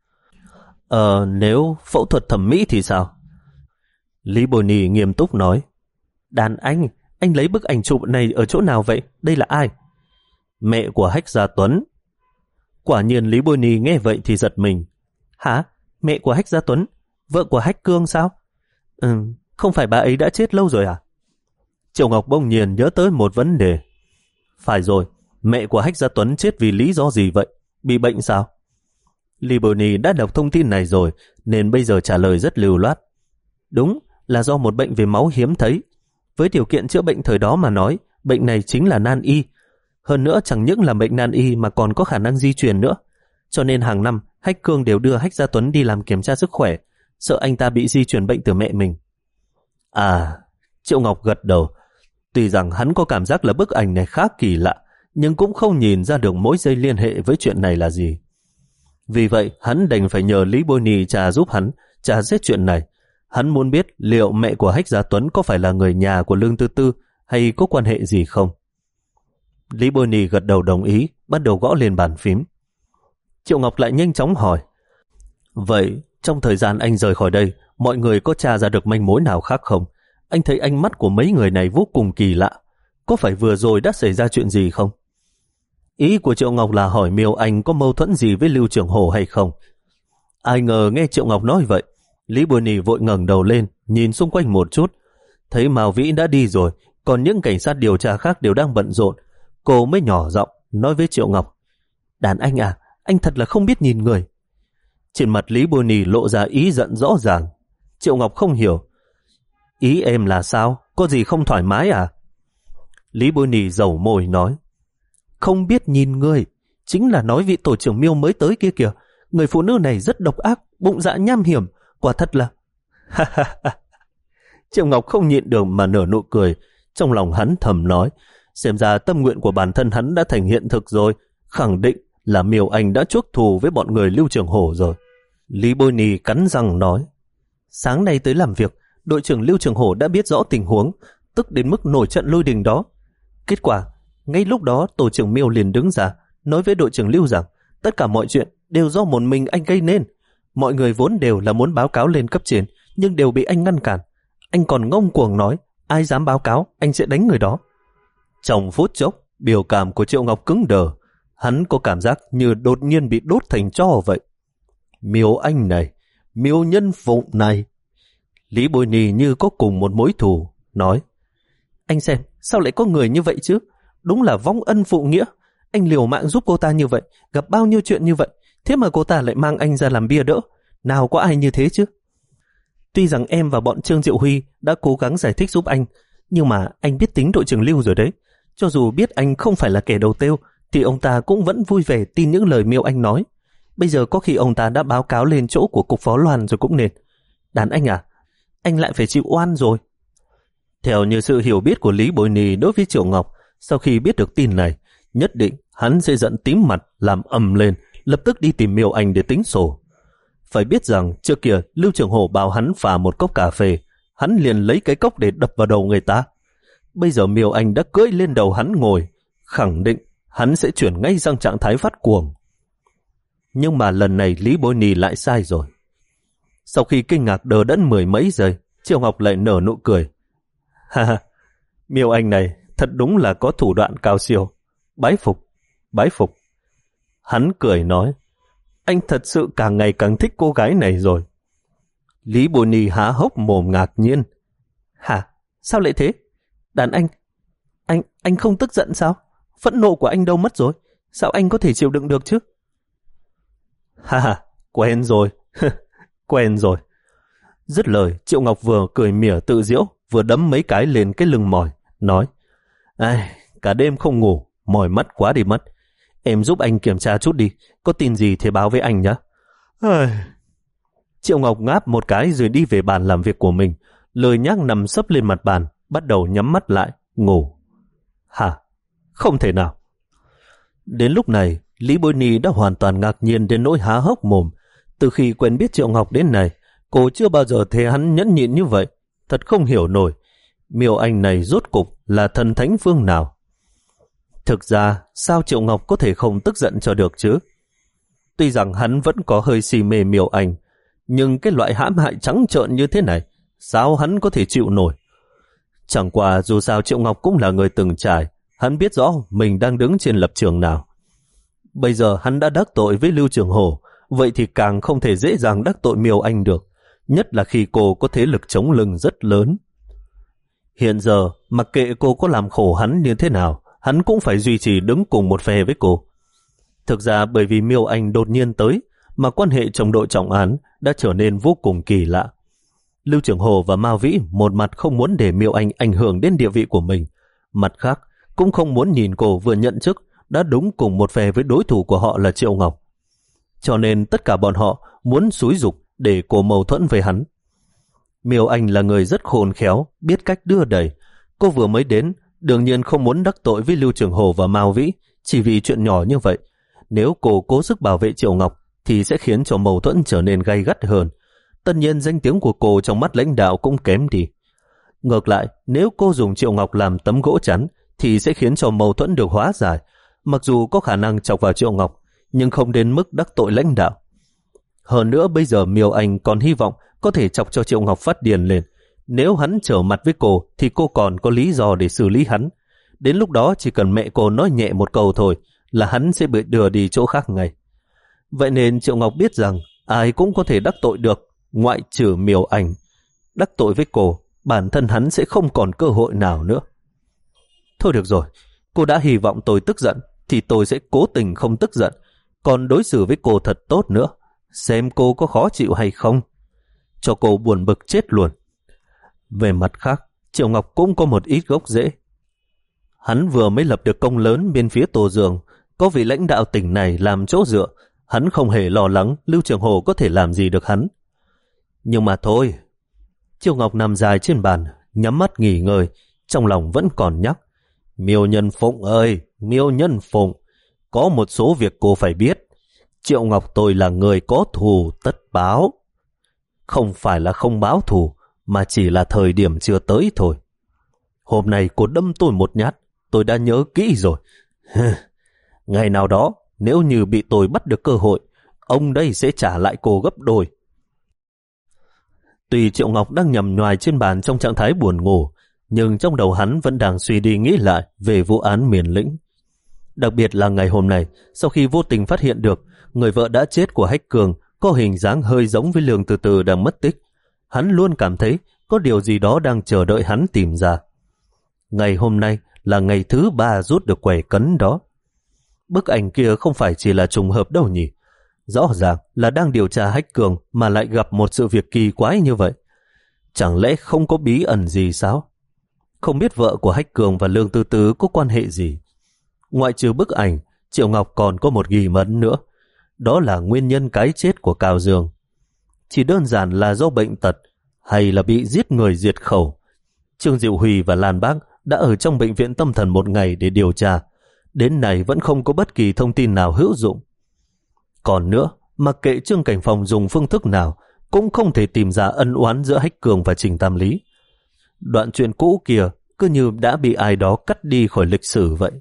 Ờ, nếu phẫu thuật thẩm mỹ thì sao? Lý Bồi Nì nghiêm túc nói. Đàn anh, anh lấy bức ảnh chụp này ở chỗ nào vậy? Đây là ai? Mẹ của Hách Gia Tuấn. Quả nhiên Lý Bồi Nì nghe vậy thì giật mình. Hả? Mẹ của Hách Gia Tuấn? Vợ của Hách Cương sao? Ừ, không phải bà ấy đã chết lâu rồi à? Triệu Ngọc bỗng nhiên nhớ tới một vấn đề. Phải rồi, mẹ của Hách Gia Tuấn chết vì lý do gì vậy? Bị bệnh sao? Lý Bồi Nì đã đọc thông tin này rồi, nên bây giờ trả lời rất lưu loát. Đúng, là do một bệnh về máu hiếm thấy. Với điều kiện chữa bệnh thời đó mà nói, bệnh này chính là nan y. Hơn nữa chẳng những là bệnh nan y mà còn có khả năng di truyền nữa. Cho nên hàng năm, Hách Cương đều đưa Hách Gia Tuấn đi làm kiểm tra sức khỏe, sợ anh ta bị di truyền bệnh từ mẹ mình. À, Triệu Ngọc gật đầu. Tuy rằng hắn có cảm giác là bức ảnh này khá kỳ lạ, nhưng cũng không nhìn ra được mối dây liên hệ với chuyện này là gì. Vì vậy, hắn đành phải nhờ Lý Bôi Nì trà giúp hắn, trà xét chuyện này. Hắn muốn biết liệu mẹ của Hách Gia Tuấn có phải là người nhà của Lương Tư Tư hay có quan hệ gì không. Lý Bôi Nì gật đầu đồng ý, bắt đầu gõ lên bàn phím. Triệu Ngọc lại nhanh chóng hỏi. Vậy, trong thời gian anh rời khỏi đây, mọi người có tra ra được manh mối nào khác không? Anh thấy ánh mắt của mấy người này vô cùng kỳ lạ. Có phải vừa rồi đã xảy ra chuyện gì không? Ý của Triệu Ngọc là hỏi Miêu Anh có mâu thuẫn gì với Lưu Trường Hồ hay không. Ai ngờ nghe Triệu Ngọc nói vậy, Lý Bồi Nì vội ngẩng đầu lên, nhìn xung quanh một chút. Thấy Mao Vĩ đã đi rồi, còn những cảnh sát điều tra khác đều đang bận rộn. Cô mới nhỏ giọng nói với Triệu Ngọc: Đàn anh à, anh thật là không biết nhìn người. Trên mặt Lý Bồi Nì lộ ra ý giận rõ ràng. Triệu Ngọc không hiểu. Ý em là sao? Có gì không thoải mái à? Lý Bồi Nì dầu môi nói: Không biết nhìn người, chính là nói vị tổ trưởng Miêu mới tới kia kìa. Người phụ nữ này rất độc ác, bụng dạ nham hiểm, quả thật là... Triệu Ngọc không nhịn được mà nở nụ cười. Trong lòng hắn thầm nói, xem ra tâm nguyện của bản thân hắn đã thành hiện thực rồi, khẳng định là Miêu Anh đã chuốc thù với bọn người Lưu Trường Hổ rồi. Lý Bôi Nì cắn răng nói: Sáng nay tới làm việc, đội trưởng Lưu Trường Hổ đã biết rõ tình huống, tức đến mức nổi trận lôi đình đó. Kết quả, ngay lúc đó tổ trưởng Miêu liền đứng ra, nói với đội trưởng Lưu rằng tất cả mọi chuyện đều do một mình anh gây nên. Mọi người vốn đều là muốn báo cáo lên cấp trên, nhưng đều bị anh ngăn cản. Anh còn ngông cuồng nói, ai dám báo cáo, anh sẽ đánh người đó. Trong phút chốc, biểu cảm của Triệu Ngọc cứng đờ. Hắn có cảm giác như đột nhiên bị đốt thành tro vậy. Miêu Anh này, Miêu Nhân Phụng này. Lý Bôi Nì như có cùng một mối thù, nói: Anh xem, sao lại có người như vậy chứ? Đúng là vong ân phụ nghĩa. Anh liều mạng giúp cô ta như vậy, gặp bao nhiêu chuyện như vậy, thế mà cô ta lại mang anh ra làm bia đỡ. Nào có ai như thế chứ? Tuy rằng em và bọn Trương Diệu Huy đã cố gắng giải thích giúp anh, nhưng mà anh biết tính đội trưởng Lưu rồi đấy. Cho dù biết anh không phải là kẻ đầu tiêu, thì ông ta cũng vẫn vui vẻ tin những lời Miêu Anh nói. Bây giờ có khi ông ta đã báo cáo lên chỗ của cục phó Loan rồi cũng nên. Đàn anh à, anh lại phải chịu oan rồi. Theo như sự hiểu biết của Lý Bồi Nì đối với Triệu Ngọc, sau khi biết được tin này, nhất định hắn sẽ giận tím mặt, làm ầm lên, lập tức đi tìm Miêu Anh để tính sổ. Phải biết rằng trước kia Lưu Trường Hổ bảo hắn pha một cốc cà phê, hắn liền lấy cái cốc để đập vào đầu người ta. Bây giờ Miêu Anh đã cưỡi lên đầu hắn ngồi, khẳng định hắn sẽ chuyển ngay sang trạng thái phát cuồng. Nhưng mà lần này Lý Bôi Nì lại sai rồi. Sau khi kinh ngạc đờ đẫn mười mấy giây, Triệu Ngọc lại nở nụ cười. Ha ha, Miêu Anh này thật đúng là có thủ đoạn cao siêu. Bái phục, bái phục. Hắn cười nói, anh thật sự càng ngày càng thích cô gái này rồi. Lý Bôi Nì há hốc mồm ngạc nhiên. Hả? Sao lại thế? Đàn anh, anh, anh không tức giận sao? Phẫn nộ của anh đâu mất rồi? Sao anh có thể chịu đựng được chứ? Ha ha, quen rồi, quen rồi. Dứt lời, Triệu Ngọc vừa cười mỉa tự giễu, vừa đấm mấy cái lên cái lưng mỏi, nói, ai, cả đêm không ngủ, mỏi mắt quá đi mất. Em giúp anh kiểm tra chút đi, có tin gì thì báo với anh nhé. Triệu Ngọc ngáp một cái rồi đi về bàn làm việc của mình, lười nhác nằm sấp lên mặt bàn, bắt đầu nhắm mắt lại, ngủ. Hả? Không thể nào. Đến lúc này, Lý Bôi Nì đã hoàn toàn ngạc nhiên đến nỗi há hốc mồm. Từ khi quen biết Triệu Ngọc đến này, cô chưa bao giờ thấy hắn nhẫn nhịn như vậy. Thật không hiểu nổi, Miêu Anh này rốt cục là thần thánh phương nào. Thực ra, sao Triệu Ngọc có thể không tức giận cho được chứ? Tuy rằng hắn vẫn có hơi si mê Miêu Anh, nhưng cái loại hãm hại trắng trợn như thế này, sao hắn có thể chịu nổi? Chẳng qua dù sao Triệu Ngọc cũng là người từng trải, hắn biết rõ mình đang đứng trên lập trường nào. Bây giờ hắn đã đắc tội với Lưu Trường Hổ, vậy thì càng không thể dễ dàng đắc tội Miêu Anh được, nhất là khi cô có thế lực chống lưng rất lớn. Hiện giờ, mặc kệ cô có làm khổ hắn như thế nào, hắn cũng phải duy trì đứng cùng một phe với cô. Thực ra bởi vì Miêu Anh đột nhiên tới, mà quan hệ chồng đội trọng án đã trở nên vô cùng kỳ lạ. Lưu Trường Hổ và Mao Vĩ một mặt không muốn để Miêu Anh ảnh hưởng đến địa vị của mình, mặt khác cũng không muốn nhìn cô vừa nhận chức đã đúng cùng một phe với đối thủ của họ là Triệu Ngọc. Cho nên tất cả bọn họ muốn xúi giục để cô mâu thuẫn với hắn. Miêu Anh là người rất khôn khéo, biết cách đưa đẩy. Cô vừa mới đến, đương nhiên không muốn đắc tội với Lưu Trường Hổ và Mao Vĩ chỉ vì chuyện nhỏ như vậy. Nếu cô cố sức bảo vệ Triệu Ngọc thì sẽ khiến cho mâu thuẫn trở nên gay gắt hơn. Tất nhiên danh tiếng của cô trong mắt lãnh đạo cũng kém đi. Ngược lại, nếu cô dùng Triệu Ngọc làm tấm gỗ chắn thì sẽ khiến cho mâu thuẫn được hóa giải. Mặc dù có khả năng chọc vào Triệu Ngọc, nhưng không đến mức đắc tội lãnh đạo. Hơn nữa bây giờ Miêu Anh còn hy vọng có thể chọc cho Triệu Ngọc phát điên lên. Nếu hắn trở mặt với cô thì cô còn có lý do để xử lý hắn. Đến lúc đó chỉ cần mẹ cô nói nhẹ một câu thôi là hắn sẽ bị đưa đi chỗ khác ngay. Vậy nên Triệu Ngọc biết rằng ai cũng có thể đắc tội được, ngoại trừ Miêu Anh. Đắc tội với cô, bản thân hắn sẽ không còn cơ hội nào nữa. Thôi được rồi, cô đã hy vọng tôi tức giận, thì tôi sẽ cố tình không tức giận, còn đối xử với cô thật tốt nữa, xem cô có khó chịu hay không. Cho cô buồn bực chết luôn. Về mặt khác, Triệu Ngọc cũng có một ít gốc rễ. Hắn vừa mới lập được công lớn bên phía Tô Dương, có vị lãnh đạo tỉnh này làm chỗ dựa, hắn không hề lo lắng Lưu Trường Hồ có thể làm gì được hắn. Nhưng mà thôi, Triệu Ngọc nằm dài trên bàn, nhắm mắt nghỉ ngơi, trong lòng vẫn còn nhắc. Miêu Nhân Phụng ơi, Miêu Nhân Phụng, có một số việc cô phải biết. Triệu Ngọc tôi là người có thù tất báo. Không phải là không báo thù, mà chỉ là thời điểm chưa tới thôi. Hôm nay cô đâm tôi một nhát, tôi đã nhớ kỹ rồi. Ngày nào đó, nếu như bị tôi bắt được cơ hội, ông đây sẽ trả lại cô gấp đôi. Tuy Triệu Ngọc đang nhầm nhoài trên bàn trong trạng thái buồn ngủ, nhưng trong đầu hắn vẫn đang suy đi nghĩ lại về vụ án Miền Lĩnh. Đặc biệt là ngày hôm nay, sau khi vô tình phát hiện được người vợ đã chết của Hách Cường có hình dáng hơi giống với Lương Từ Từ đang mất tích, hắn luôn cảm thấy có điều gì đó đang chờ đợi hắn tìm ra. Ngày hôm nay là ngày thứ ba rút được quẻ cấn đó. Bức ảnh kia không phải chỉ là trùng hợp đâu nhỉ. Rõ ràng là đang điều tra Hách Cường mà lại gặp một sự việc kỳ quái như vậy. Chẳng lẽ không có bí ẩn gì sao? Không biết vợ của Hách Cường và Lương Tư Tứ có quan hệ gì. Ngoại trừ bức ảnh, Triệu Ngọc còn có một nghi vấn nữa. Đó là nguyên nhân cái chết của Cao Dương. Chỉ đơn giản là do bệnh tật hay là bị giết người diệt khẩu. Trương Diệu Huy và Lan Bác đã ở trong bệnh viện tâm thần một ngày để điều tra. Đến nay vẫn không có bất kỳ thông tin nào hữu dụng. Còn nữa, mặc kệ Trương Cảnh Phong dùng phương thức nào, cũng không thể tìm ra ân oán giữa Hách Cường và Trình Tam Lý. Đoạn chuyện cũ kia cứ như đã bị ai đó cắt đi khỏi lịch sử vậy.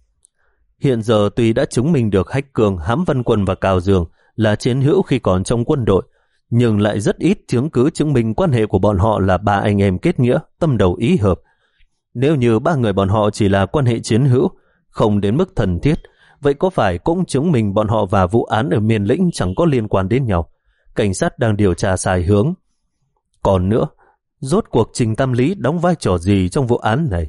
Hiện giờ tuy đã chứng minh được Hách Cường, Hám Văn Quân và Cao Dương là chiến hữu khi còn trong quân đội, nhưng lại rất ít chứng cứ chứng minh quan hệ của bọn họ là ba anh em kết nghĩa, tâm đầu ý hợp. Nếu như ba người bọn họ chỉ là quan hệ chiến hữu, không đến mức thân thiết, vậy có phải cũng chứng minh bọn họ và vụ án ở Miền Lĩnh chẳng có liên quan đến nhau? Cảnh sát đang điều tra sai hướng. Còn nữa, rốt cuộc Trình Tam Lý đóng vai trò gì trong vụ án này?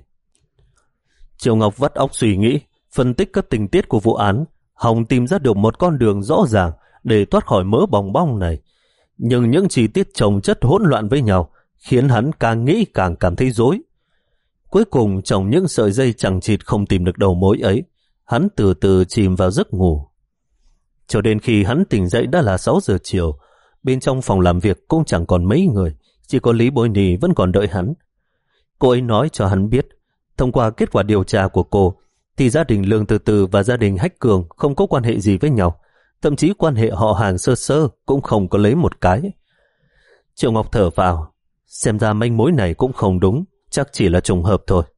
Triệu Ngọc vắt óc suy nghĩ, phân tích các tình tiết của vụ án, hòng tìm ra được một con đường rõ ràng để thoát khỏi mớ bòng bong này. Nhưng những chi tiết chồng chất hỗn loạn với nhau khiến hắn càng nghĩ càng cảm thấy rối. Cuối cùng, trong những sợi dây chằng chịt không tìm được đầu mối ấy, hắn từ từ chìm vào giấc ngủ. Cho đến khi hắn tỉnh dậy đã là sáu giờ chiều, bên trong phòng làm việc cũng chẳng còn mấy người, chỉ có Lý Bối Nì vẫn còn đợi hắn. Cô ấy nói cho hắn biết, thông qua kết quả điều tra của cô, thì gia đình Lương Từ Từ và gia đình Hách Cường không có quan hệ gì với nhau, thậm chí quan hệ họ hàng sơ sơ cũng không có lấy một cái. Triệu Ngọc thở vào, xem ra manh mối này cũng không đúng, chắc chỉ là trùng hợp thôi.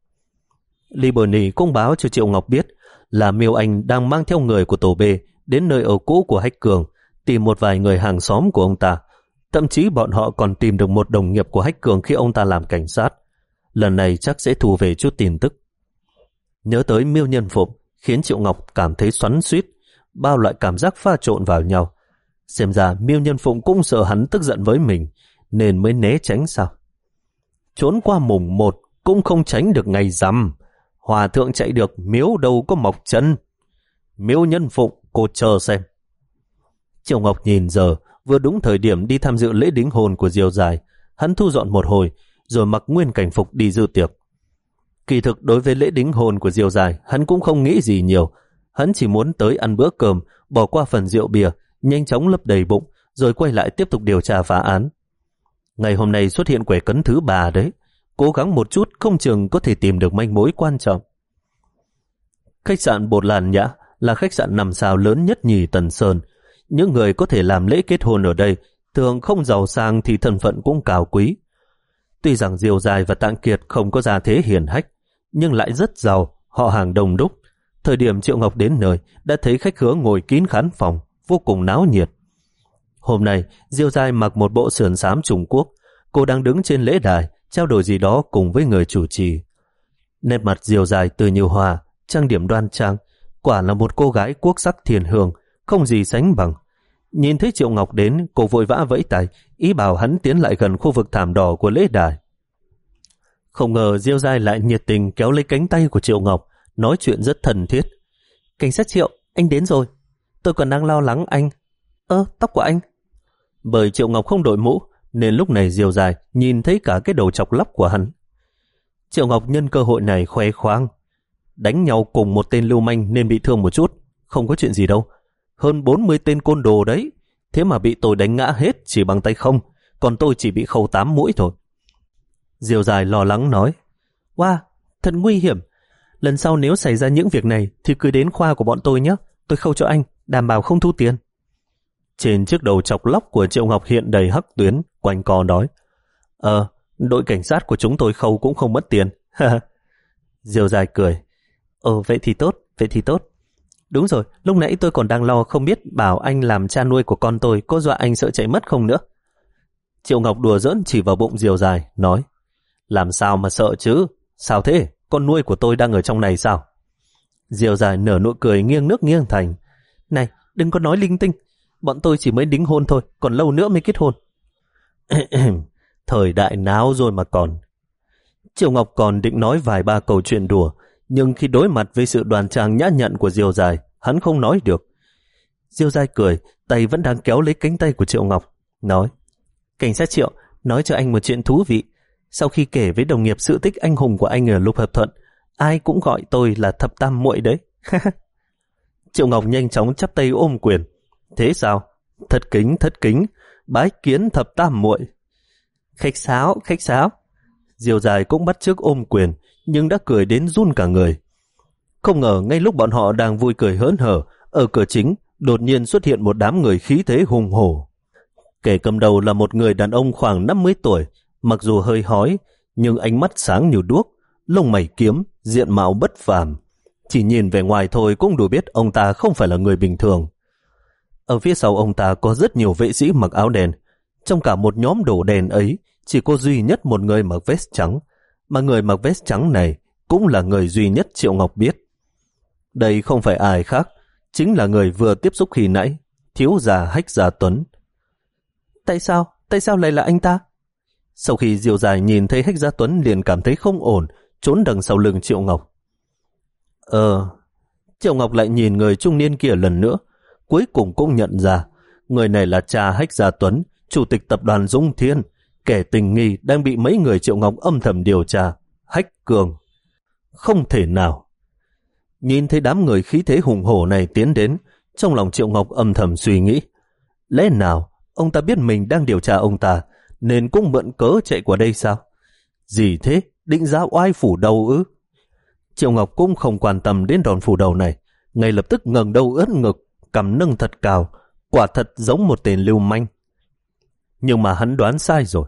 Lý Bồi Nì cũng báo cho Triệu Ngọc biết là Miêu Anh đang mang theo người của tổ B đến nơi ở cũ của Hách Cường, tìm một vài người hàng xóm của ông ta. Thậm chí bọn họ còn tìm được một đồng nghiệp của Hách Cường khi ông ta làm cảnh sát. Lần này chắc sẽ thu về chút tin tức. Nhớ tới Miêu Nhân Phụng khiến Triệu Ngọc cảm thấy xoắn xuýt, bao loại cảm giác pha trộn vào nhau. Xem ra Miêu Nhân Phụng cũng sợ hắn tức giận với mình, nên mới né tránh sao? Trốn qua mùng một cũng không tránh được ngày rằm. Hòa thượng chạy được, miếu đâu có mọc chân. Miêu Nhân Phụng, cô chờ xem. Triệu Ngọc nhìn giờ, vừa đúng thời điểm đi tham dự lễ đính hôn của Diêu Dài. Hắn thu dọn một hồi, rồi mặc nguyên cảnh phục đi dự tiệc. Kỳ thực đối với lễ đính hôn của Diêu Dài, hắn cũng không nghĩ gì nhiều. Hắn chỉ muốn tới ăn bữa cơm, bỏ qua phần rượu bia, nhanh chóng lấp đầy bụng, rồi quay lại tiếp tục điều tra phá án. Ngày hôm nay xuất hiện quẻ cấn thứ ba đấy. Cố gắng một chút không chừng có thể tìm được manh mối quan trọng. Khách sạn Bột Làn Nhã là khách sạn năm sao lớn nhất nhì Tần Sơn. Những người có thể làm lễ kết hôn ở đây thường không giàu sang thì thân phận cũng cao quý. Tuy rằng Diêu Dài và Tạng Kiệt không có gia thế hiển hách, nhưng lại rất giàu, họ hàng đông đúc. Thời điểm Triệu Ngọc đến nơi đã thấy khách khứa ngồi kín khán phòng, vô cùng náo nhiệt. Hôm nay, Diêu Dài mặc một bộ sườn xám Trung Quốc. Cô đang đứng trên lễ đài, trao đổi gì đó cùng với người chủ trì. Nét mặt Diêu Dài tươi như hoa, trang điểm đoan trang, quả là một cô gái quốc sắc thiền hương, không gì sánh bằng. Nhìn thấy Triệu Ngọc đến, cô vội vã vẫy tay, ý bảo hắn tiến lại gần khu vực thảm đỏ của lễ đài. Không ngờ Diêu Giai lại nhiệt tình kéo lấy cánh tay của Triệu Ngọc, nói chuyện rất thân thiết. Cảnh sát Triệu, anh đến rồi. Tôi còn đang lo lắng anh. Ơ, tóc của anh. Bởi Triệu Ngọc không đội mũ, nên lúc này Diêu Giai nhìn thấy cả cái đầu chọc lóc của hắn. Triệu Ngọc nhân cơ hội này khoe khoang. Đánh nhau cùng một tên lưu manh nên bị thương một chút. Không có chuyện gì đâu. Hơn bốn mươi tên côn đồ đấy. Thế mà bị tôi đánh ngã hết chỉ bằng tay không. Còn tôi chỉ bị khâu tám mũi thôi. Diêu Giai lo lắng nói. Wow, thật nguy hiểm. Lần sau nếu xảy ra những việc này thì cứ đến khoa của bọn tôi nhé. Tôi khâu cho anh, đảm bảo không thu tiền. Trên chiếc đầu chọc lóc của Triệu Ngọc hiện đầy hắc tuyến, quanh co nói. Ờ, đội cảnh sát của chúng tôi khâu cũng không mất tiền. Diêu Giai cười. Ồ, vậy thì tốt, vậy thì tốt. Đúng rồi, lúc nãy tôi còn đang lo không biết bảo anh làm cha nuôi của con tôi có dọa anh sợ chạy mất không nữa. Triệu Ngọc đùa giỡn chỉ vào bụng Diêu Giai, nói. Làm sao mà sợ chứ? Sao thế? Con nuôi của tôi đang ở trong này sao? Diêu Giai nở nụ cười nghiêng nước nghiêng thành. Này, đừng có nói linh tinh. Bọn tôi chỉ mới đính hôn thôi, còn lâu nữa mới kết hôn. Thời đại nào rồi mà còn. Triệu Ngọc còn định nói vài ba câu chuyện đùa, nhưng khi đối mặt với sự đoan trang nhã nhặn của Diêu Giai, hắn không nói được. Diêu Giai cười, tay vẫn đang kéo lấy cánh tay của Triệu Ngọc, nói. Cảnh sát Triệu, nói cho anh một chuyện thú vị. Sau khi kể với đồng nghiệp sự tích anh hùng của anh ở Lục Hợp Thuận, ai cũng gọi tôi là thập tam muội đấy. Triệu Ngọc nhanh chóng chắp tay ôm quyền. Thế sao? Thất kính, thất kính, bái kiến thập tam muội. Khách sáo, khách sáo. Diêu Giai cũng bắt chước ôm quyền, nhưng đã cười đến run cả người. Không ngờ ngay lúc bọn họ đang vui cười hớn hở, ở cửa chính đột nhiên xuất hiện một đám người khí thế hùng hổ. Kẻ cầm đầu là một người đàn ông khoảng năm mươi tuổi, mặc dù hơi hói, nhưng ánh mắt sáng như đuốc, lông mày kiếm, diện mạo bất phàm. Chỉ nhìn vẻ ngoài thôi cũng đủ biết ông ta không phải là người bình thường. Ở phía sau ông ta có rất nhiều vệ sĩ mặc áo đen. Trong cả một nhóm đổ đèn ấy, chỉ có duy nhất một người mặc vest trắng, mà người mặc vest trắng này cũng là người duy nhất Triệu Ngọc biết. Đây không phải ai khác, chính là người vừa tiếp xúc khi nãy, thiếu gia Hách Gia Tuấn. Tại sao? Tại sao lại là anh ta? Sau khi Diêu Giai nhìn thấy Hách Gia Tuấn liền cảm thấy không ổn, trốn đằng sau lưng Triệu Ngọc. Ờ... Triệu Ngọc lại nhìn người trung niên kia lần nữa, cuối cùng cũng nhận ra, người này là cha Hách Gia Tuấn, chủ tịch tập đoàn Dũng Thiên, kẻ tình nghi đang bị mấy người Triệu Ngọc âm thầm điều tra, Hách Cường. Không thể nào. Nhìn thấy đám người khí thế hùng hổ này tiến đến, trong lòng Triệu Ngọc âm thầm suy nghĩ, lẽ nào ông ta biết mình đang điều tra ông ta, nên cũng mượn cớ chạy qua đây sao? Gì thế? Định ra oai phủ đầu ư? Triệu Ngọc cũng không quan tâm đến đòn phủ đầu này, ngay lập tức ngẩng đầu ưỡn ngực, cằm nâng thật cao, quả thật giống một tên lưu manh. Nhưng mà hắn đoán sai rồi.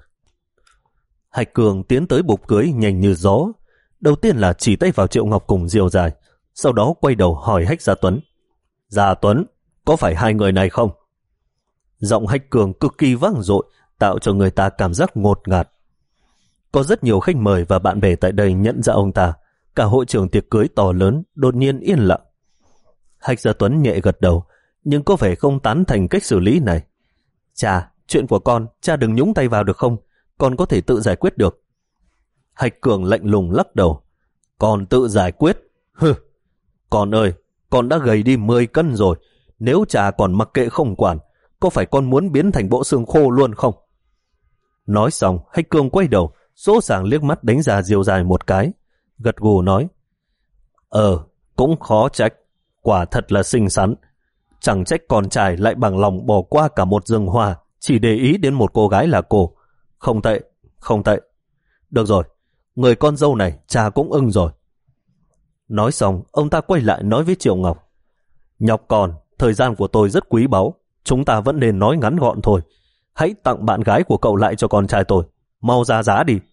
Hách Cường tiến tới bục cưới nhanh như gió. Đầu tiên là chỉ tay vào Triệu Ngọc cùng Diêu Giai, sau đó quay đầu hỏi Hách Gia Tuấn. Gia Tuấn, có phải hai người này không? Giọng Hách Cường cực kỳ vang dội, tạo cho người ta cảm giác ngột ngạt. Có rất nhiều khách mời và bạn bè tại đây nhận ra ông ta. Cả hội trường tiệc cưới to lớn đột nhiên yên lặng. Hách Gia Tuấn nhẹ gật đầu, nhưng có vẻ không tán thành cách xử lý này. Cha, chuyện của con, cha đừng nhúng tay vào được không? Con có thể tự giải quyết được. Hách Cường lạnh lùng lắc đầu. Con tự giải quyết? Hừ, con ơi, con đã gầy đi mười cân rồi. Nếu cha còn mặc kệ không quản, có phải con muốn biến thành bộ xương khô luôn không? Nói xong, Hách Cường quay đầu, sỗ sàng liếc mắt đánh giá Diêu Giai một cái, gật gù nói. Ờ, cũng khó trách, quả thật là xinh xắn. Chẳng trách con trai lại bằng lòng bỏ qua cả một rừng hoa, chỉ để ý đến một cô gái là cô. Không tệ, không tệ. Được rồi, người con dâu này cha cũng ưng rồi. Nói xong, ông ta quay lại nói với Triệu Ngọc. Nhọc con, thời gian của tôi rất quý báu, chúng ta vẫn nên nói ngắn gọn thôi. Hãy tặng bạn gái của cậu lại cho con trai tôi, mau ra giá đi.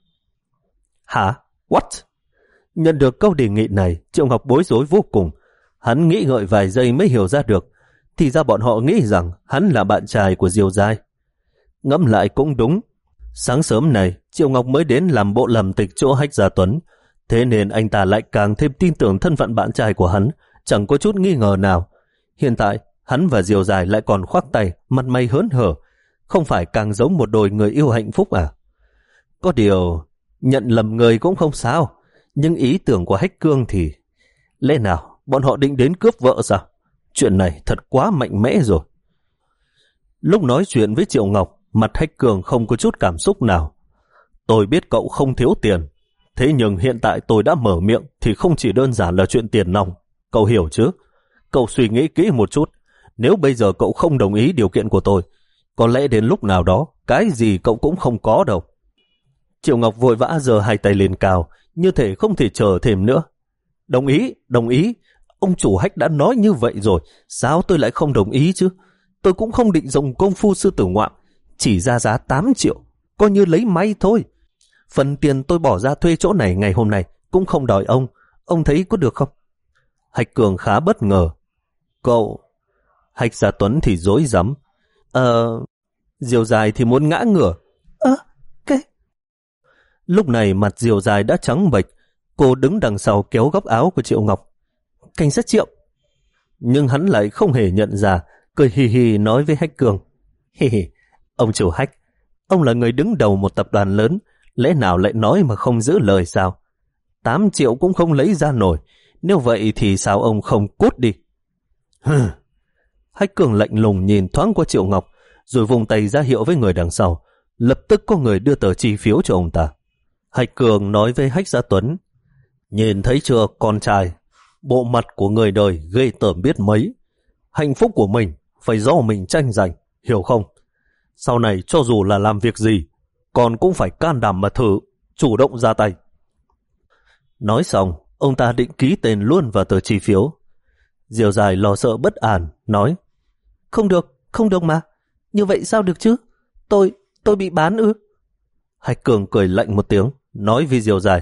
Hả? What? Nhận được câu đề nghị này, Triệu Ngọc bối rối vô cùng. Hắn nghĩ ngợi vài giây mới hiểu ra được, thì ra bọn họ nghĩ rằng hắn là bạn trai của Diêu Giai. Ngẫm lại cũng đúng. Sáng sớm này, Triệu Ngọc mới đến làm bộ làm tịch chỗ Hách Gia Tuấn, thế nên anh ta lại càng thêm tin tưởng thân phận bạn trai của hắn, chẳng có chút nghi ngờ nào. Hiện tại, Hắn và Diều Dài lại còn khoác tay, mặt mày hớn hở, không phải càng giống một đôi người yêu hạnh phúc à? Có điều, nhận lầm người cũng không sao, nhưng ý tưởng của Hách Cương thì... Lẽ nào bọn họ định đến cướp vợ sao? Chuyện này thật quá mạnh mẽ rồi. Lúc nói chuyện với Triệu Ngọc, mặt Hách Cương không có chút cảm xúc nào. Tôi biết cậu không thiếu tiền, thế nhưng hiện tại tôi đã mở miệng thì không chỉ đơn giản là chuyện tiền nong. Cậu hiểu chứ? Cậu suy nghĩ kỹ một chút. Nếu bây giờ cậu không đồng ý điều kiện của tôi, có lẽ đến lúc nào đó, cái gì cậu cũng không có đâu. Triệu Ngọc vội vã giơ hai tay lên cao, như thể không thể chờ thêm nữa. Đồng ý, đồng ý. Ông chủ Hách đã nói như vậy rồi, sao tôi lại không đồng ý chứ? Tôi cũng không định dùng công phu sư tử ngoạm, chỉ ra giá tám triệu, coi như lấy may thôi. Phần tiền tôi bỏ ra thuê chỗ này ngày hôm nay cũng không đòi ông, ông thấy có được không? Hách Cường khá bất ngờ. Cậu... Hách Gia Tuấn thì dối rắm. Ờ... Diều Dài thì muốn ngã ngửa. Ơ, à, cái... Lúc này mặt Diều Dài đã trắng bệch, cô đứng đằng sau kéo góc áo của Triệu Ngọc. Cảnh sát Triệu. Nhưng hắn lại không hề nhận ra, cười hì hì nói với Hách Cường. Hì hì, ông chủ Hách, ông là người đứng đầu một tập đoàn lớn, lẽ nào lại nói mà không giữ lời sao? Tám triệu cũng không lấy ra nổi, nếu vậy thì sao ông không cút đi? Hừ. Hách Cường lạnh lùng nhìn thoáng qua Triệu Ngọc, rồi vùng tay ra hiệu với người đằng sau. Lập tức có người đưa tờ chi phiếu cho ông ta. Hách Cường nói với Hách Gia Tuấn. Nhìn thấy chưa con trai, bộ mặt của người đời ghê tởm biết mấy. Hạnh phúc của mình phải do mình tranh giành, hiểu không? Sau này cho dù là làm việc gì, con cũng phải can đảm mà thử, chủ động ra tay. Nói xong, ông ta định ký tên luôn vào tờ chi phiếu. Diều Dài lo sợ bất an, nói. Không được, không được mà. Như vậy sao được chứ? Tôi, tôi bị bán ư? Hách Cường cười lạnh một tiếng, nói với Diều Dài.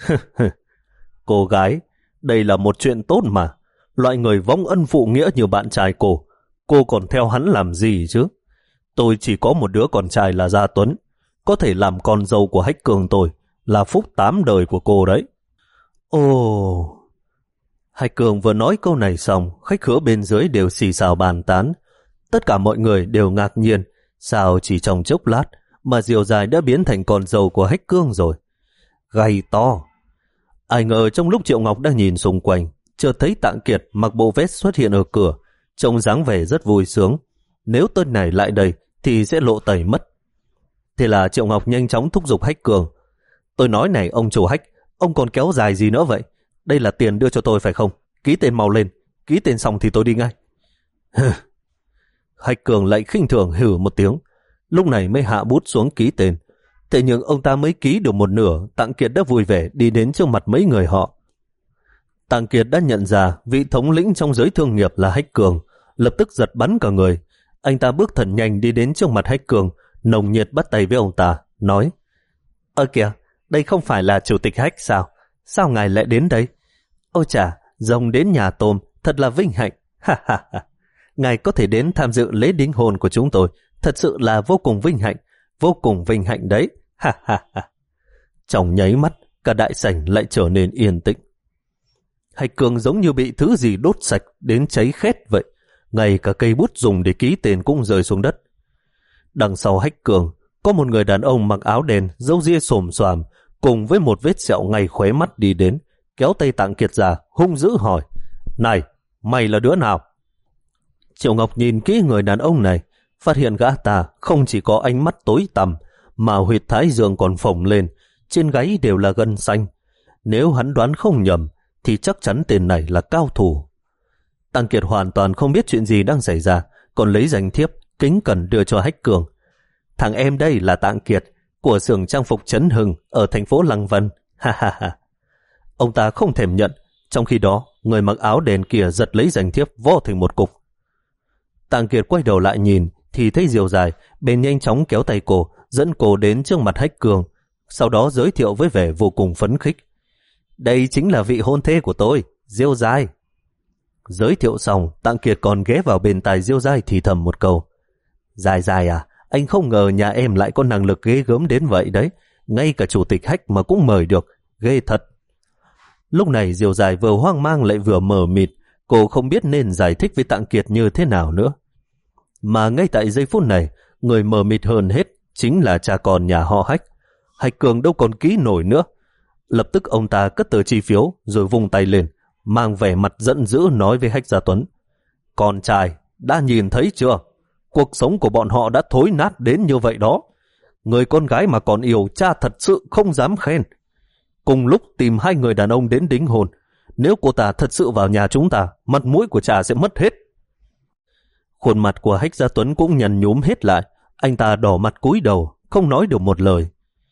Cô gái, đây là một chuyện tốt mà. Loại người vong ân phụ nghĩa như bạn trai cô, cô còn theo hắn làm gì chứ? Tôi chỉ có một đứa con trai là Gia Tuấn, có thể làm con dâu của Hách Cường tôi, là phúc tám đời của cô đấy. Ồ... Hách Cường vừa nói câu này xong, khách khứa bên dưới đều xì xào bàn tán. Tất cả mọi người đều ngạc nhiên, sao chỉ trong chốc lát mà Diều Dài đã biến thành con dâu của Hách Cường rồi. Gay to. Ai ngờ trong lúc Triệu Ngọc đang nhìn xung quanh, chợt thấy Tạng Kiệt mặc bộ vest xuất hiện ở cửa, trông dáng vẻ rất vui sướng. Nếu tên này lại đây thì sẽ lộ tẩy mất. Thế là Triệu Ngọc nhanh chóng thúc giục Hách Cường. Tôi nói này ông chủ Hách, ông còn kéo dài gì nữa vậy? Đây là tiền đưa cho tôi phải không? Ký tên mau lên, ký tên xong thì tôi đi ngay. Hách Cường lại khinh thường hừ một tiếng, lúc này mới hạ bút xuống ký tên. Thế nhưng ông ta mới ký được một nửa, Tạng Kiệt đã vui vẻ đi đến trước mặt mấy người họ. Tạng Kiệt đã nhận ra vị thống lĩnh trong giới thương nghiệp là Hách Cường, lập tức giật bắn cả người. Anh ta bước thật nhanh đi đến trước mặt Hách Cường, nồng nhiệt bắt tay với ông ta, nói. Ơ kìa, đây không phải là chủ tịch Hách sao? Sao ngài lại đến đây? Ôi chà, rồng đến nhà tôm, thật là vinh hạnh. Ha ha ha. Ngài có thể đến tham dự lễ đính hôn của chúng tôi, thật sự là vô cùng vinh hạnh, vô cùng vinh hạnh đấy. Ha ha ha. Trong nháy mắt, cả đại sảnh lại trở nên yên tĩnh. Hách Cường giống như bị thứ gì đốt sạch đến cháy khét vậy. Ngay cả cây bút dùng để ký tên cũng rơi xuống đất. Đằng sau Hách Cường, có một người đàn ông mặc áo đen, râu ria xồm xoàm, cùng với một vết sẹo ngay khóe mắt đi đến, kéo tay Tạng Kiệt ra, hung dữ hỏi. Này, mày là đứa nào? Triệu Ngọc nhìn kỹ người đàn ông này, phát hiện gã ta không chỉ có ánh mắt tối tăm, mà huyệt thái dương còn phồng lên, trên gáy đều là gân xanh. Nếu hắn đoán không nhầm, thì chắc chắn tên này là cao thủ. Tạng Kiệt hoàn toàn không biết chuyện gì đang xảy ra, còn lấy danh thiếp kính cẩn đưa cho Hách Cường. Thằng em đây là Tạng Kiệt, của xưởng trang phục Trấn Hưng ở thành phố Lăng Vân. Ha ha ha. Ông ta không thèm nhận, trong khi đó người mặc áo đen kia giật lấy danh thiếp vo thành một cục. Tạng Kiệt quay đầu lại nhìn thì thấy Diều Dài, bên nhanh chóng kéo tay cô, dẫn cô đến trước mặt Hách Cường, sau đó giới thiệu với vẻ vô cùng phấn khích. Đây chính là vị hôn thê của tôi, Diêu Dài. Giới thiệu xong, Tạng Kiệt còn ghé vào bên tai Diêu Dài thì thầm một câu. Dài Dài à, anh không ngờ nhà em lại có năng lực ghê gớm đến vậy đấy, ngay cả chủ tịch Hách mà cũng mời được, ghê thật. Lúc này Diêu Dài vừa hoang mang lại vừa mờ mịt, Cô không biết nên giải thích với Tạng Kiệt như thế nào nữa. Mà ngay tại giây phút này, người mờ mịt hơn hết chính là cha con nhà họ Hách. Hách Cường đâu còn ký nổi nữa. Lập tức ông ta cất tờ chi phiếu rồi vung tay lên, mang vẻ mặt giận dữ nói với Hách Gia Tuấn: Con trai, đã nhìn thấy chưa? Cuộc sống của bọn họ đã thối nát đến như vậy đó. Người con gái mà còn yêu, cha thật sự không dám khen. Cùng lúc tìm hai người đàn ông đến đính hôn. Nếu cô ta thật sự vào nhà chúng ta, mặt mũi của cha sẽ mất hết. Khuôn mặt của Hách Gia Tuấn cũng nhăn nhúm hết lại. Anh ta đỏ mặt cúi đầu, không nói được một lời.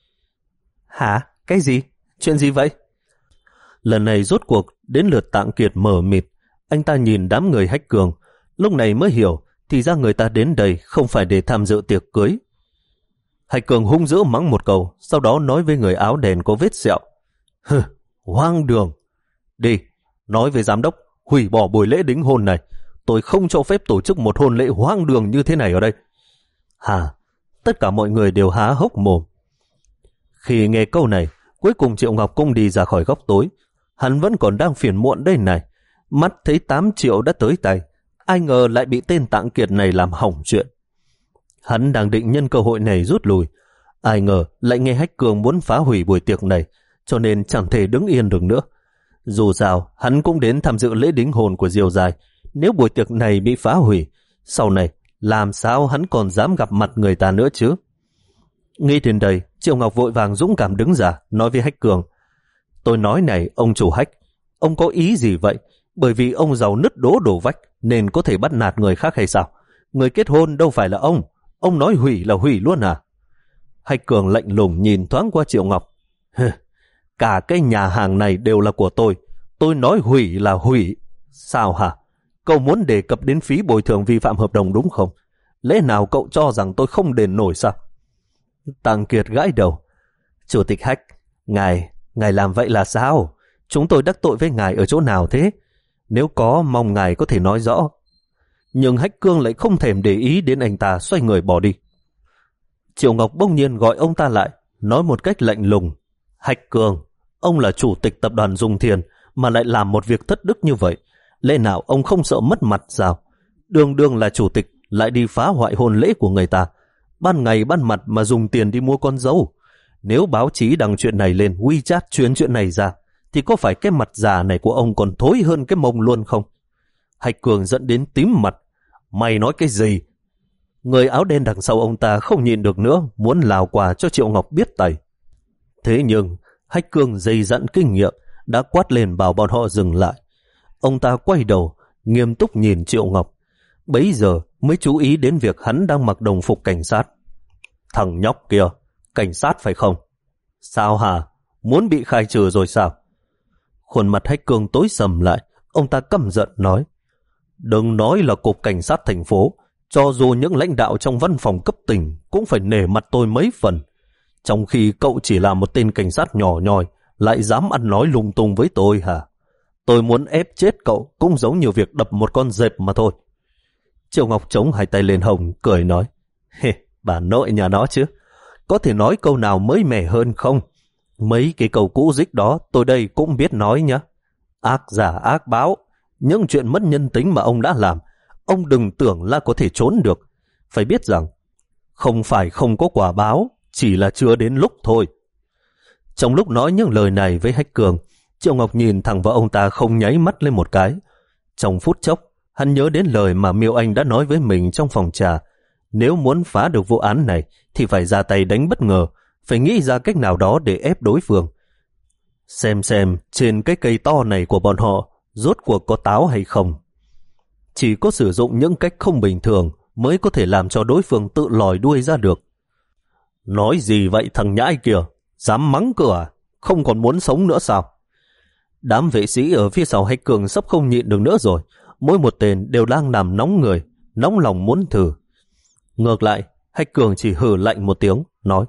Hả? Cái gì? Chuyện gì vậy? Lần này rốt cuộc đến lượt Tạng Kiệt mở mịt. Anh ta nhìn đám người Hách Cường, lúc này mới hiểu thì ra người ta đến đây không phải để tham dự tiệc cưới. Hách Cường hung dữ mắng một câu, sau đó nói với người áo đèn có vết sẹo: Hừ, hoang đường. Đi, nói với giám đốc, hủy bỏ buổi lễ đính hôn này. Tôi không cho phép tổ chức một hôn lễ hoang đường như thế này ở đây. Hả? Tất cả mọi người đều há hốc mồm. Khi nghe câu này, cuối cùng Triệu Ngọc cũng đi ra khỏi góc tối. Hắn vẫn còn đang phiền muộn đây này. Mắt thấy tám triệu đã tới tay, ai ngờ lại bị tên Tạng Kiệt này làm hỏng chuyện. Hắn đang định nhân cơ hội này rút lui, ai ngờ lại nghe Hách Cường muốn phá hủy buổi tiệc này, cho nên chẳng thể đứng yên được nữa. Dù sao, hắn cũng đến tham dự lễ đính hôn của Diêu Dài. Nếu buổi tiệc này bị phá hủy, sau này làm sao hắn còn dám gặp mặt người ta nữa chứ? Nghĩ đến đây, Triệu Ngọc vội vàng dũng cảm đứng ra, nói với Hách Cường: Tôi nói này, ông chủ Hách, ông có ý gì vậy? Bởi vì ông giàu nứt đố đổ vách nên có thể bắt nạt người khác hay sao? Người kết hôn đâu phải là ông. Ông nói hủy là hủy luôn à? Hách Cường lạnh lùng nhìn thoáng qua Triệu Ngọc. Cả cái nhà hàng này đều là của tôi. Tôi nói hủy là hủy. Sao hả? Cậu muốn đề cập đến phí bồi thường vi phạm hợp đồng đúng không? Lẽ nào cậu cho rằng tôi không đền nổi sao? Tạng Kiệt gãi đầu. Chủ tịch Hách, ngài, ngài làm vậy là sao? Chúng tôi đắc tội với ngài ở chỗ nào thế? Nếu có, mong ngài có thể nói rõ. Nhưng Hách Cương lại không thèm để ý đến anh ta, xoay người bỏ đi. Triệu Ngọc bỗng nhiên gọi ông ta lại, nói một cách lạnh lùng: Hách Cương, ông là chủ tịch tập đoàn Dung Thiên mà lại làm một việc thất đức như vậy. Lẽ nào ông không sợ mất mặt sao? Đường đường là chủ tịch lại đi phá hoại hôn lễ của người ta. Ban ngày ban mặt mà dùng tiền đi mua con dâu. Nếu báo chí đăng chuyện này lên, WeChat truyền chuyện này ra, thì có phải cái mặt già này của ông còn thối hơn cái mông luôn không? Hách Cường dẫn đến tím mặt. Mày nói cái gì? Người áo đen đằng sau ông ta không nhịn được nữa, muốn lào quà cho Triệu Ngọc biết tay. Thế nhưng Hách Cường dày dặn kinh nghiệm đã quát lên bảo bọn họ dừng lại. Ông ta quay đầu, nghiêm túc nhìn Triệu Ngọc. Bấy giờ mới chú ý đến việc hắn đang mặc đồng phục cảnh sát. Thằng nhóc kia, cảnh sát phải không? Sao hả? Muốn bị khai trừ rồi sao? Khuôn mặt Hách Cường tối sầm lại, ông ta căm giận nói: Đừng nói là cục cảnh sát thành phố, cho dù những lãnh đạo trong văn phòng cấp tỉnh cũng phải nể mặt tôi mấy phần. Trong khi cậu chỉ là một tên cảnh sát nhỏ nhoi, lại dám ăn nói lung tung với tôi hả? Tôi muốn ép chết cậu cũng giống như việc đập một con dẹp mà thôi. Triệu Ngọc chống hai tay lên hông, cười nói: Hê, bà nội nhà nó chứ. Có thể nói câu nào mới mẻ hơn không? Mấy cái câu cũ dích đó tôi đây cũng biết nói nhá. Ác giả ác báo. Những chuyện mất nhân tính mà ông đã làm, ông đừng tưởng là có thể trốn được. Phải biết rằng, không phải không có quả báo, chỉ là chưa đến lúc thôi. Trong lúc nói những lời này với Hách Cường, Triệu Ngọc nhìn thẳng vào ông ta không nháy mắt lên một cái. Trong phút chốc, hắn nhớ đến lời mà Miêu Anh đã nói với mình trong phòng trà. Nếu muốn phá được vụ án này thì phải ra tay đánh bất ngờ, phải nghĩ ra cách nào đó để ép đối phương. Xem xem trên cái cây to này của bọn họ rốt cuộc có táo hay không. Chỉ có sử dụng những cách không bình thường mới có thể làm cho đối phương tự lòi đuôi ra được. Nói gì vậy thằng nhãi kìa? Dám mắng cửa à? Không còn muốn sống nữa sao? Đám vệ sĩ ở phía sau Hách Cường sắp không nhịn được nữa rồi. Mỗi một tên đều đang nằm nóng người, nóng lòng muốn thử. Ngược lại, Hách Cường chỉ hừ lạnh một tiếng, nói: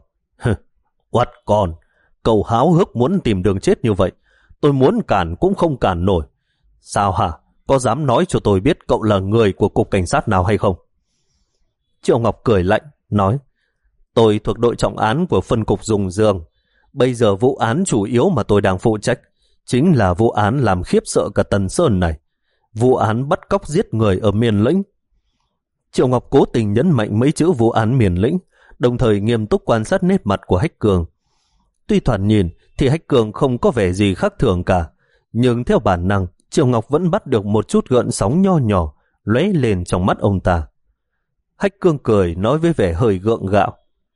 Oắt con, cậu háo hức muốn tìm đường chết như vậy, tôi muốn cản cũng không cản nổi. Sao hả? Có dám nói cho tôi biết cậu là người của cục cảnh sát nào hay không? Triệu Ngọc cười lạnh, nói: Tôi thuộc đội trọng án của phân cục Dùng Dương. Bây giờ vụ án chủ yếu mà tôi đang phụ trách chính là vụ án làm khiếp sợ cả Tần Sơn này. vụ án bắt cóc giết người ở miền lĩnh. Triệu Ngọc cố tình nhấn mạnh mấy chữ vụ án miền lĩnh, đồng thời nghiêm túc quan sát nét mặt của Hách Cường. Tuy thoạt nhìn thì Hách Cường không có vẻ gì khác thường cả, nhưng theo bản năng, Triệu Ngọc vẫn bắt được một chút gợn sóng nho nhỏ lóe lên trong mắt ông ta. Hách Cường cười nói với vẻ hơi gượng gạo.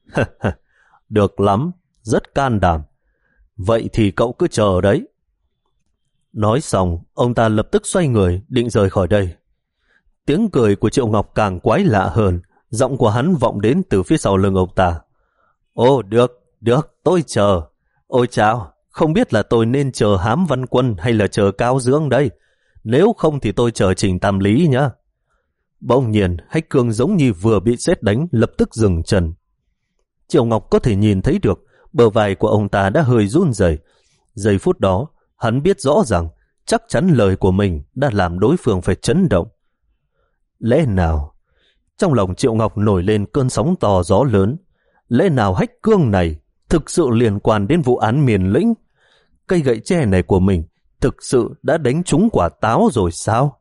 Được lắm, rất can đảm. Vậy thì cậu cứ chờ đấy. Nói xong, ông ta lập tức xoay người định rời khỏi đây. Tiếng cười của Triệu Ngọc càng quái lạ hơn, giọng của hắn vọng đến từ phía sau lưng ông ta. Ồ, được, được, tôi chờ. Ôi chao, không biết là tôi nên chờ Hám Văn Quân hay là chờ Cao Dương đây. Nếu không thì tôi chờ Trình Tam Lý nhá. Bỗng nhiên, Hách Cường giống như vừa bị sét đánh, lập tức dừng chân. Triệu Ngọc có thể nhìn thấy được bờ vai của ông ta đã hơi run rẩy. Giây phút đó, hắn biết rõ rằng chắc chắn lời của mình đã làm đối phương phải chấn động. Lẽ nào? Trong lòng Triệu Ngọc nổi lên cơn sóng to gió lớn. Lẽ nào Hách Cương này thực sự liên quan đến vụ án miền lĩnh? Cây gậy tre này của mình thực sự đã đánh trúng quả táo rồi sao?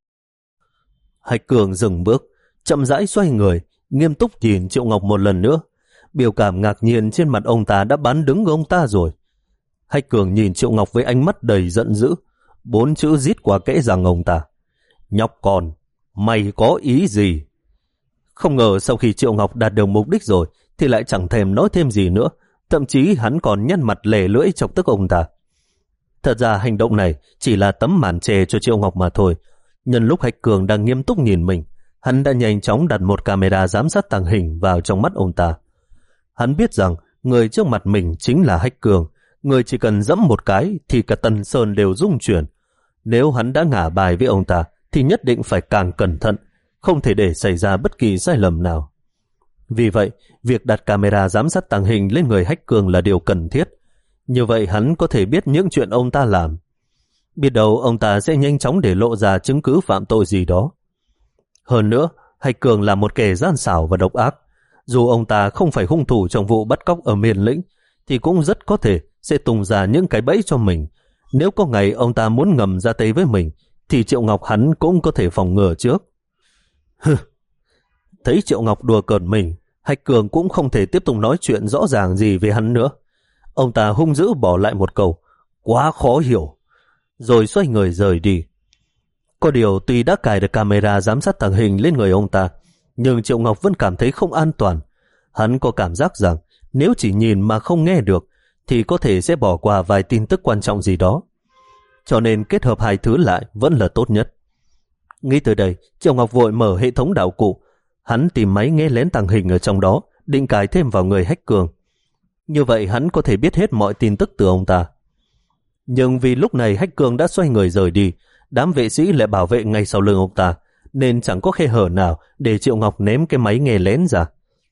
Hách Cường dừng bước, chậm rãi xoay người, nghiêm túc nhìn Triệu Ngọc một lần nữa. Biểu cảm ngạc nhiên trên mặt ông ta đã bán đứng ông ta rồi. Hách Cường nhìn Triệu Ngọc với ánh mắt đầy giận dữ, bốn chữ rít qua kẽ răng ông ta. Nhóc con, mày có ý gì? Không ngờ sau khi Triệu Ngọc đạt được mục đích rồi thì lại chẳng thèm nói thêm gì nữa, thậm chí hắn còn nhăn mặt lè lưỡi chọc tức ông ta. Thật ra hành động này chỉ là tấm màn che cho Triệu Ngọc mà thôi. Nhân lúc Hách Cường đang nghiêm túc nhìn mình, hắn đã nhanh chóng đặt một camera giám sát tàng hình vào trong mắt ông ta. Hắn biết rằng người trước mặt mình chính là Hách Cường, người chỉ cần dẫm một cái thì cả Tân Sơn đều rung chuyển. Nếu hắn đã ngả bài với ông ta thì nhất định phải càng cẩn thận, không thể để xảy ra bất kỳ sai lầm nào. Vì vậy, việc đặt camera giám sát tàng hình lên người Hách Cường là điều cần thiết. Như vậy hắn có thể biết những chuyện ông ta làm. Biết đâu ông ta sẽ nhanh chóng để lộ ra chứng cứ phạm tội gì đó. Hơn nữa, Hách Cường là một kẻ gian xảo và độc ác. Dù ông ta không phải hung thủ trong vụ bắt cóc ở miền lĩnh, thì cũng rất có thể sẽ tung ra những cái bẫy cho mình. Nếu có ngày ông ta muốn ngầm ra tay với mình, thì Triệu Ngọc hắn cũng có thể phòng ngừa trước. Hừ. Thấy Triệu Ngọc đùa cợt mình, Hách Cường cũng không thể tiếp tục nói chuyện rõ ràng gì về hắn nữa. Ông ta hung dữ bỏ lại một câu, quá khó hiểu, rồi xoay người rời đi. Có điều tuy đã cài được camera giám sát tàng hình lên người ông ta, nhưng Triệu Ngọc vẫn cảm thấy không an toàn. Hắn có cảm giác rằng nếu chỉ nhìn mà không nghe được thì có thể sẽ bỏ qua vài tin tức quan trọng gì đó. Cho nên kết hợp hai thứ lại vẫn là tốt nhất. Nghĩ tới đây, Triệu Ngọc vội mở hệ thống đạo cụ. Hắn tìm máy nghe lén tàng hình ở trong đó, định cài thêm vào người Hách Cường. Như vậy hắn có thể biết hết mọi tin tức từ ông ta. Nhưng vì lúc này Hách Cường đã xoay người rời đi, đám vệ sĩ lại bảo vệ ngay sau lưng ông ta, nên chẳng có khe hở nào để Triệu Ngọc ném cái máy nghe lén ra.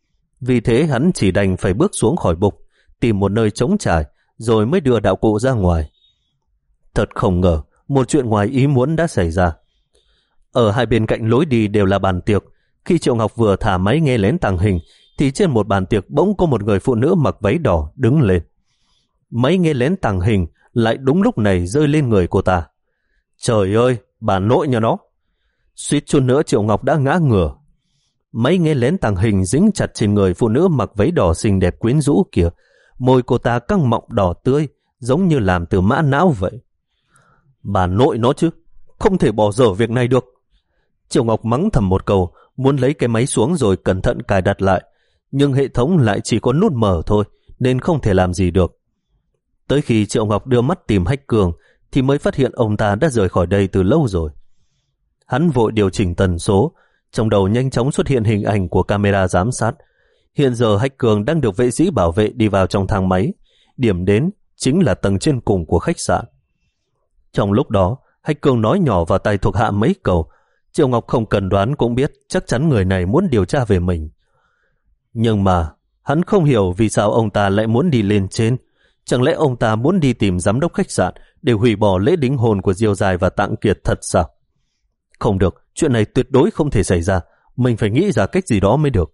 Vì thế hắn chỉ đành phải bước xuống khỏi bục, tìm một nơi trống trải, rồi mới đưa đạo cụ ra ngoài. Thật không ngờ, một chuyện ngoài ý muốn đã xảy ra. Ở hai bên cạnh lối đi đều là bàn tiệc. Khi Triệu Ngọc vừa thả máy nghe lén tàng hình, thì trên một bàn tiệc bỗng có một người phụ nữ mặc váy đỏ đứng lên. Máy nghe lén tàng hình lại đúng lúc này rơi lên người cô ta. Trời ơi, bà nội nhà nó! Suýt chút nữa Triệu Ngọc đã ngã ngửa. Máy nghe lén tàng hình dính chặt trên người phụ nữ mặc váy đỏ xinh đẹp quyến rũ kìa. Môi cô ta căng mọng đỏ tươi, giống như làm từ mã não vậy. Bà nội nó chứ, không thể bỏ dở việc này được. Triệu Ngọc mắng thầm một câu, muốn lấy cái máy xuống rồi cẩn thận cài đặt lại. Nhưng hệ thống lại chỉ có nút mở thôi, nên không thể làm gì được. Tới khi Triệu Ngọc đưa mắt tìm Hách Cường, thì mới phát hiện ông ta đã rời khỏi đây từ lâu rồi. Hắn vội điều chỉnh tần số, trong đầu nhanh chóng xuất hiện hình ảnh của camera giám sát. Hiện giờ Hách Cường đang được vệ sĩ bảo vệ đi vào trong thang máy. Điểm đến chính là tầng trên cùng của khách sạn. Trong lúc đó, Hách Cường nói nhỏ vào tai thuộc hạ mấy câu. Triệu Ngọc không cần đoán cũng biết chắc chắn người này muốn điều tra về mình. Nhưng mà hắn không hiểu vì sao ông ta lại muốn đi lên trên. Chẳng lẽ ông ta muốn đi tìm giám đốc khách sạn để hủy bỏ lễ đính hôn của Diêu Dài và Tạng Kiệt thật sao? Không được, chuyện này tuyệt đối không thể xảy ra. Mình phải nghĩ ra cách gì đó mới được.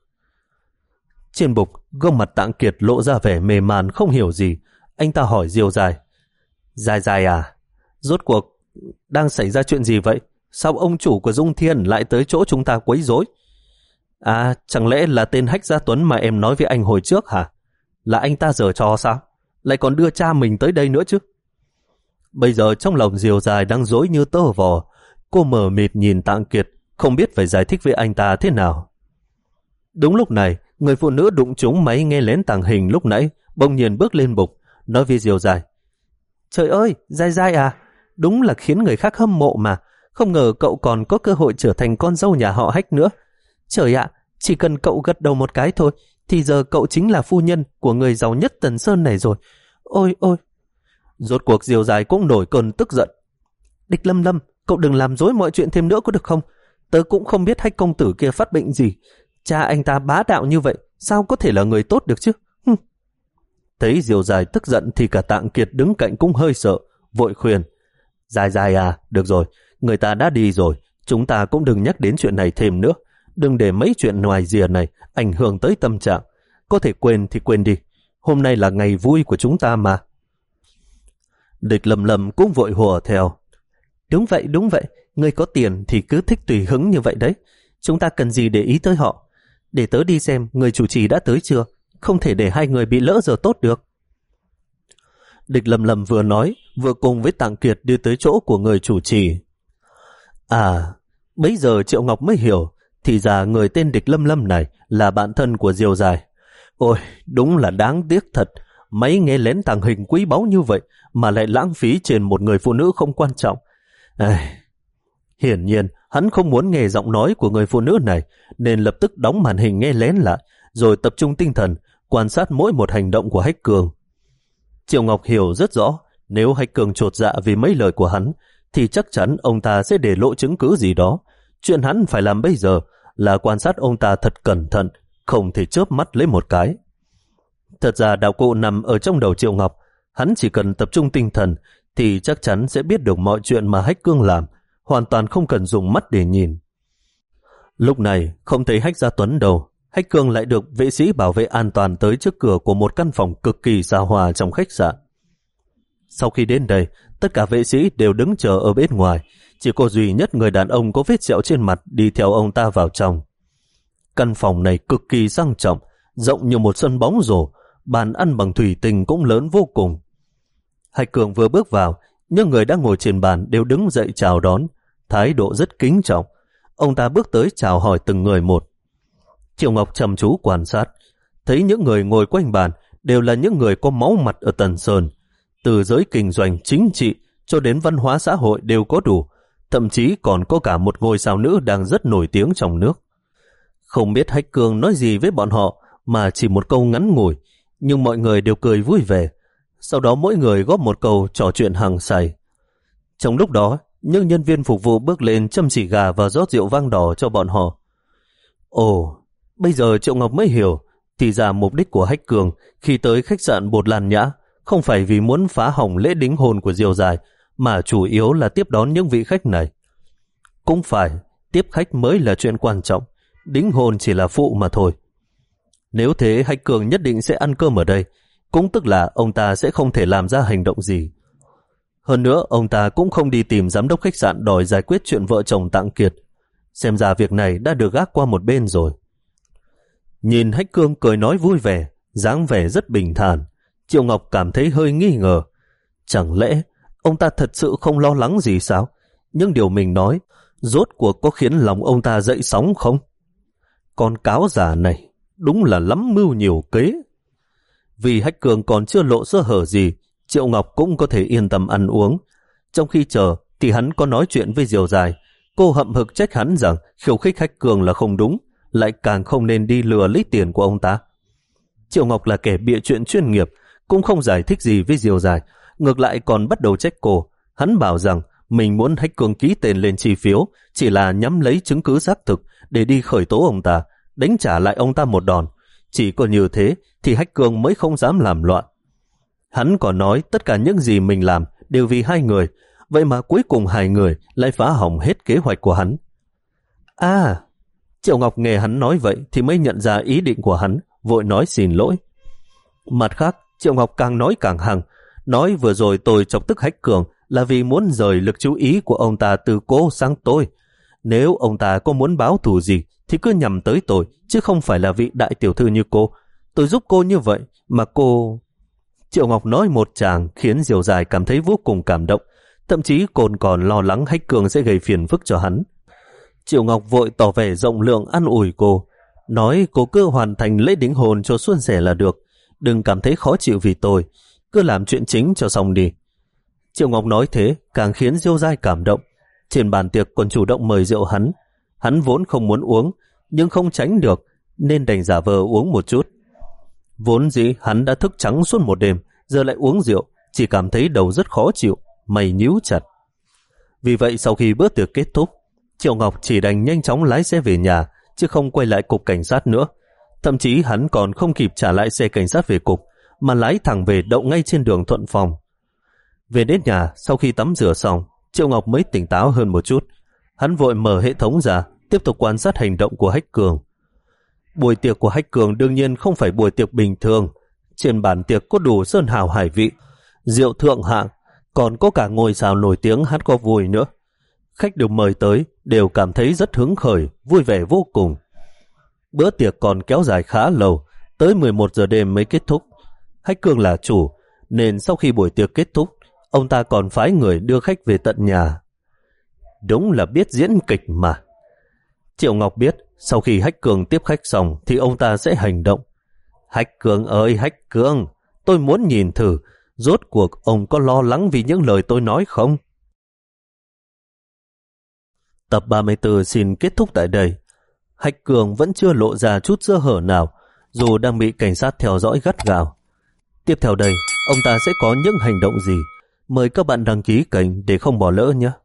Trên bục, gương mặt Tạng Kiệt lộ ra vẻ mê man không hiểu gì. Anh ta hỏi Diêu Dài. Dài Dài à, rốt cuộc đang xảy ra chuyện gì vậy? sao ông chủ của Dung Thiên lại tới chỗ chúng ta quấy rối? À, chẳng lẽ là tên Hách Gia Tuấn mà em nói với anh hồi trước hả? Là anh ta giở trò sao? Lại còn đưa cha mình tới đây nữa chứ? Bây giờ trong lòng Diều Dài đang rối như tơ vò. Cô mờ mịt nhìn Tạng Kiệt, không biết phải giải thích với anh ta thế nào. Đúng lúc này, người phụ nữ đụng trúng máy nghe lén tàng hình lúc nãy, bỗng nhiên bước lên bục, nói với Diều Dài. Trời ơi, Dài Dài à, đúng là khiến người khác hâm mộ mà, không ngờ cậu còn có cơ hội trở thành con dâu nhà họ Hách nữa. Trời ạ, chỉ cần cậu gật đầu một cái thôi, thì giờ cậu chính là phu nhân của người giàu nhất Tần Sơn này rồi. Ôi ôi! Rốt cuộc Diều Dài cũng nổi cơn tức giận. Địch Lâm Lâm, cậu đừng làm rối mọi chuyện thêm nữa có được không? Tớ cũng không biết Hách công tử kia phát bệnh gì. Cha anh ta bá đạo như vậy, sao có thể là người tốt được chứ? Hừm. Thấy Diều Dài tức giận thì cả Tạng Kiệt đứng cạnh cũng hơi sợ, vội khuyên. Dài Dài à, được rồi, người ta đã đi rồi, chúng ta cũng đừng nhắc đến chuyện này thêm nữa. Đừng để mấy chuyện ngoài rìa này ảnh hưởng tới tâm trạng. Có thể quên thì quên đi. Hôm nay là ngày vui của chúng ta mà. Địch Lâm Lâm cũng vội hùa theo. Đúng vậy, đúng vậy. Người có tiền thì cứ thích tùy hứng như vậy đấy. Chúng ta cần gì để ý tới họ. Để tớ đi xem người chủ trì đã tới chưa. Không thể để hai người bị lỡ giờ tốt được. Địch Lâm Lâm vừa nói, vừa cùng với Tạng Kiệt đi tới chỗ của người chủ trì. À, bấy giờ Triệu Ngọc mới hiểu, thì ra người tên Địch Lâm Lâm này là bạn thân của Diều Dài. Ôi, đúng là đáng tiếc thật. Máy nghe lén tàng hình quý báu như vậy mà lại lãng phí trên một người phụ nữ không quan trọng. À, hiển nhiên, hắn không muốn nghe giọng nói của người phụ nữ này, nên lập tức đóng màn hình nghe lén lại, rồi tập trung tinh thần, quan sát mỗi một hành động của Hách Cường. Triệu Ngọc hiểu rất rõ, nếu Hách Cường chột dạ vì mấy lời của hắn, thì chắc chắn ông ta sẽ để lộ chứng cứ gì đó. Chuyện hắn phải làm bây giờ là quan sát ông ta thật cẩn thận, không thể chớp mắt lấy một cái. Thật ra đạo cụ nằm ở trong đầu Triệu Ngọc, hắn chỉ cần tập trung tinh thần thì chắc chắn sẽ biết được mọi chuyện mà Hách Cương làm, hoàn toàn không cần dùng mắt để nhìn. Lúc này không thấy Hách Gia Tuấn đâu, Hách Cương lại được vệ sĩ bảo vệ an toàn tới trước cửa của một căn phòng cực kỳ xa hoa trong khách sạn. Sau khi đến đây, tất cả vệ sĩ đều đứng chờ ở bên ngoài, chỉ có duy nhất người đàn ông có vết sẹo trên mặt đi theo ông ta vào trong. Căn phòng này cực kỳ sang trọng, rộng như một sân bóng rổ, bàn ăn bằng thủy tinh cũng lớn vô cùng. Hách Cường vừa bước vào, những người đang ngồi trên bàn đều đứng dậy chào đón, thái độ rất kính trọng. Ông ta bước tới chào hỏi từng người một. Triệu Ngọc chăm chú quan sát, thấy những người ngồi quanh bàn đều là những người có máu mặt ở Tần Sơn, từ giới kinh doanh chính trị cho đến văn hóa xã hội đều có đủ, thậm chí còn có cả một ngôi sao nữ đang rất nổi tiếng trong nước. Không biết Hách Cường nói gì với bọn họ mà chỉ một câu ngắn ngủi, nhưng mọi người đều cười vui vẻ. Sau đó mỗi người góp một câu trò chuyện hăng say. Trong lúc đó, những nhân viên phục vụ bước lên châm xì gà và rót rượu vang đỏ cho bọn họ. Ồ, bây giờ Triệu Ngọc mới hiểu, thì ra mục đích của Hách Cường khi tới khách sạn Bột Lan Nhã không phải vì muốn phá hỏng lễ đính hôn của Diều Dài, mà chủ yếu là tiếp đón những vị khách này. Cũng phải, tiếp khách mới là chuyện quan trọng, đính hôn chỉ là phụ mà thôi. Nếu thế Hách Cường nhất định sẽ ăn cơm ở đây, cũng tức là ông ta sẽ không thể làm ra hành động gì. Hơn nữa, ông ta cũng không đi tìm giám đốc khách sạn đòi giải quyết chuyện vợ chồng Tạng Kiệt. Xem ra việc này đã được gác qua một bên rồi. Nhìn Hách Cường cười nói vui vẻ, dáng vẻ rất bình thản, Triệu Ngọc cảm thấy hơi nghi ngờ. Chẳng lẽ ông ta thật sự không lo lắng gì sao? Nhưng điều mình nói, rốt cuộc có khiến lòng ông ta dậy sóng không? Con cáo già này, đúng là lắm mưu nhiều kế. Vì Hách Cường còn chưa lộ sơ hở gì, Triệu Ngọc cũng có thể yên tâm ăn uống. Trong khi chờ thì hắn có nói chuyện với Diều Dài. Cô hậm hực trách hắn rằng khiêu khích Hách Cường là không đúng, lại càng không nên đi lừa lấy tiền của ông ta. Triệu Ngọc là kẻ bịa chuyện chuyên nghiệp, cũng không giải thích gì với Diều Dài, ngược lại còn bắt đầu trách cô. Hắn bảo rằng mình muốn Hách Cường ký tên lên chi phiếu chỉ là nhắm lấy chứng cứ xác thực để đi khởi tố ông ta, đánh trả lại ông ta một đòn. Chỉ có như thế thì Hách Cường mới không dám làm loạn. Hắn còn nói tất cả những gì mình làm đều vì hai người, vậy mà cuối cùng hai người lại phá hỏng hết kế hoạch của hắn. À, Triệu Ngọc nghe hắn nói vậy thì mới nhận ra ý định của hắn, vội nói xin lỗi. Mặt khác, Triệu Ngọc càng nói càng hăng, nói vừa rồi tôi chọc tức Hách Cường là vì muốn rời lực chú ý của ông ta từ cô sang tôi. Nếu ông ta có muốn báo thù gì thì cứ nhằm tới tôi, chứ không phải là vị đại tiểu thư như cô. Tôi giúp cô như vậy mà cô... Triệu Ngọc nói một tràng khiến Diều Dài cảm thấy vô cùng cảm động, thậm chí còn còn lo lắng Hách Cường sẽ gây phiền phức cho hắn. Triệu Ngọc vội tỏ vẻ rộng lượng an ủi cô, nói cô cứ hoàn thành lễ đính hôn cho suôn sẻ là được, đừng cảm thấy khó chịu vì tôi, cứ làm chuyện chính cho xong đi. Triệu Ngọc nói thế càng khiến Diêu Giai cảm động. Trên bàn tiệc còn chủ động mời rượu hắn. Hắn vốn không muốn uống, nhưng không tránh được nên đành giả vờ uống một chút. Vốn dĩ hắn đã thức trắng suốt một đêm, giờ lại uống rượu, chỉ cảm thấy đầu rất khó chịu, mày nhíu chặt. Vì vậy sau khi bữa tiệc kết thúc, Triệu Ngọc chỉ đành nhanh chóng lái xe về nhà, chứ không quay lại cục cảnh sát nữa. Thậm chí hắn còn không kịp trả lại xe cảnh sát về cục, mà lái thẳng về đậu ngay trên đường Thuận Phòng. Về đến nhà, sau khi tắm rửa xong, Triệu Ngọc mới tỉnh táo hơn một chút. Hắn vội mở hệ thống ra, tiếp tục quan sát hành động của Hách Cường. Buổi tiệc của Hách Cường đương nhiên không phải buổi tiệc bình thường. Trên bàn tiệc có đủ sơn hào hải vị, rượu thượng hạng, còn có cả ngôi sao nổi tiếng hát có vui nữa. Khách được mời tới đều cảm thấy rất hứng khởi, vui vẻ vô cùng. Bữa tiệc còn kéo dài khá lâu, tới mười một giờ đêm mới kết thúc. Hách Cường là chủ, nên sau khi buổi tiệc kết thúc, ông ta còn phái người đưa khách về tận nhà. Đúng là biết diễn kịch mà. Triệu Ngọc biết sau khi Hách Cường tiếp khách xong thì ông ta sẽ hành động. Hách Cường ơi Hách Cường, tôi muốn nhìn thử rốt cuộc ông có lo lắng vì những lời tôi nói không? Tập ba mươi tư xin kết thúc tại đây. Hách Cường vẫn chưa lộ ra chút sơ hở nào, dù đang bị cảnh sát theo dõi gắt gao. Tiếp theo đây, ông ta sẽ có những hành động gì? Mời các bạn đăng ký kênh để không bỏ lỡ nhé.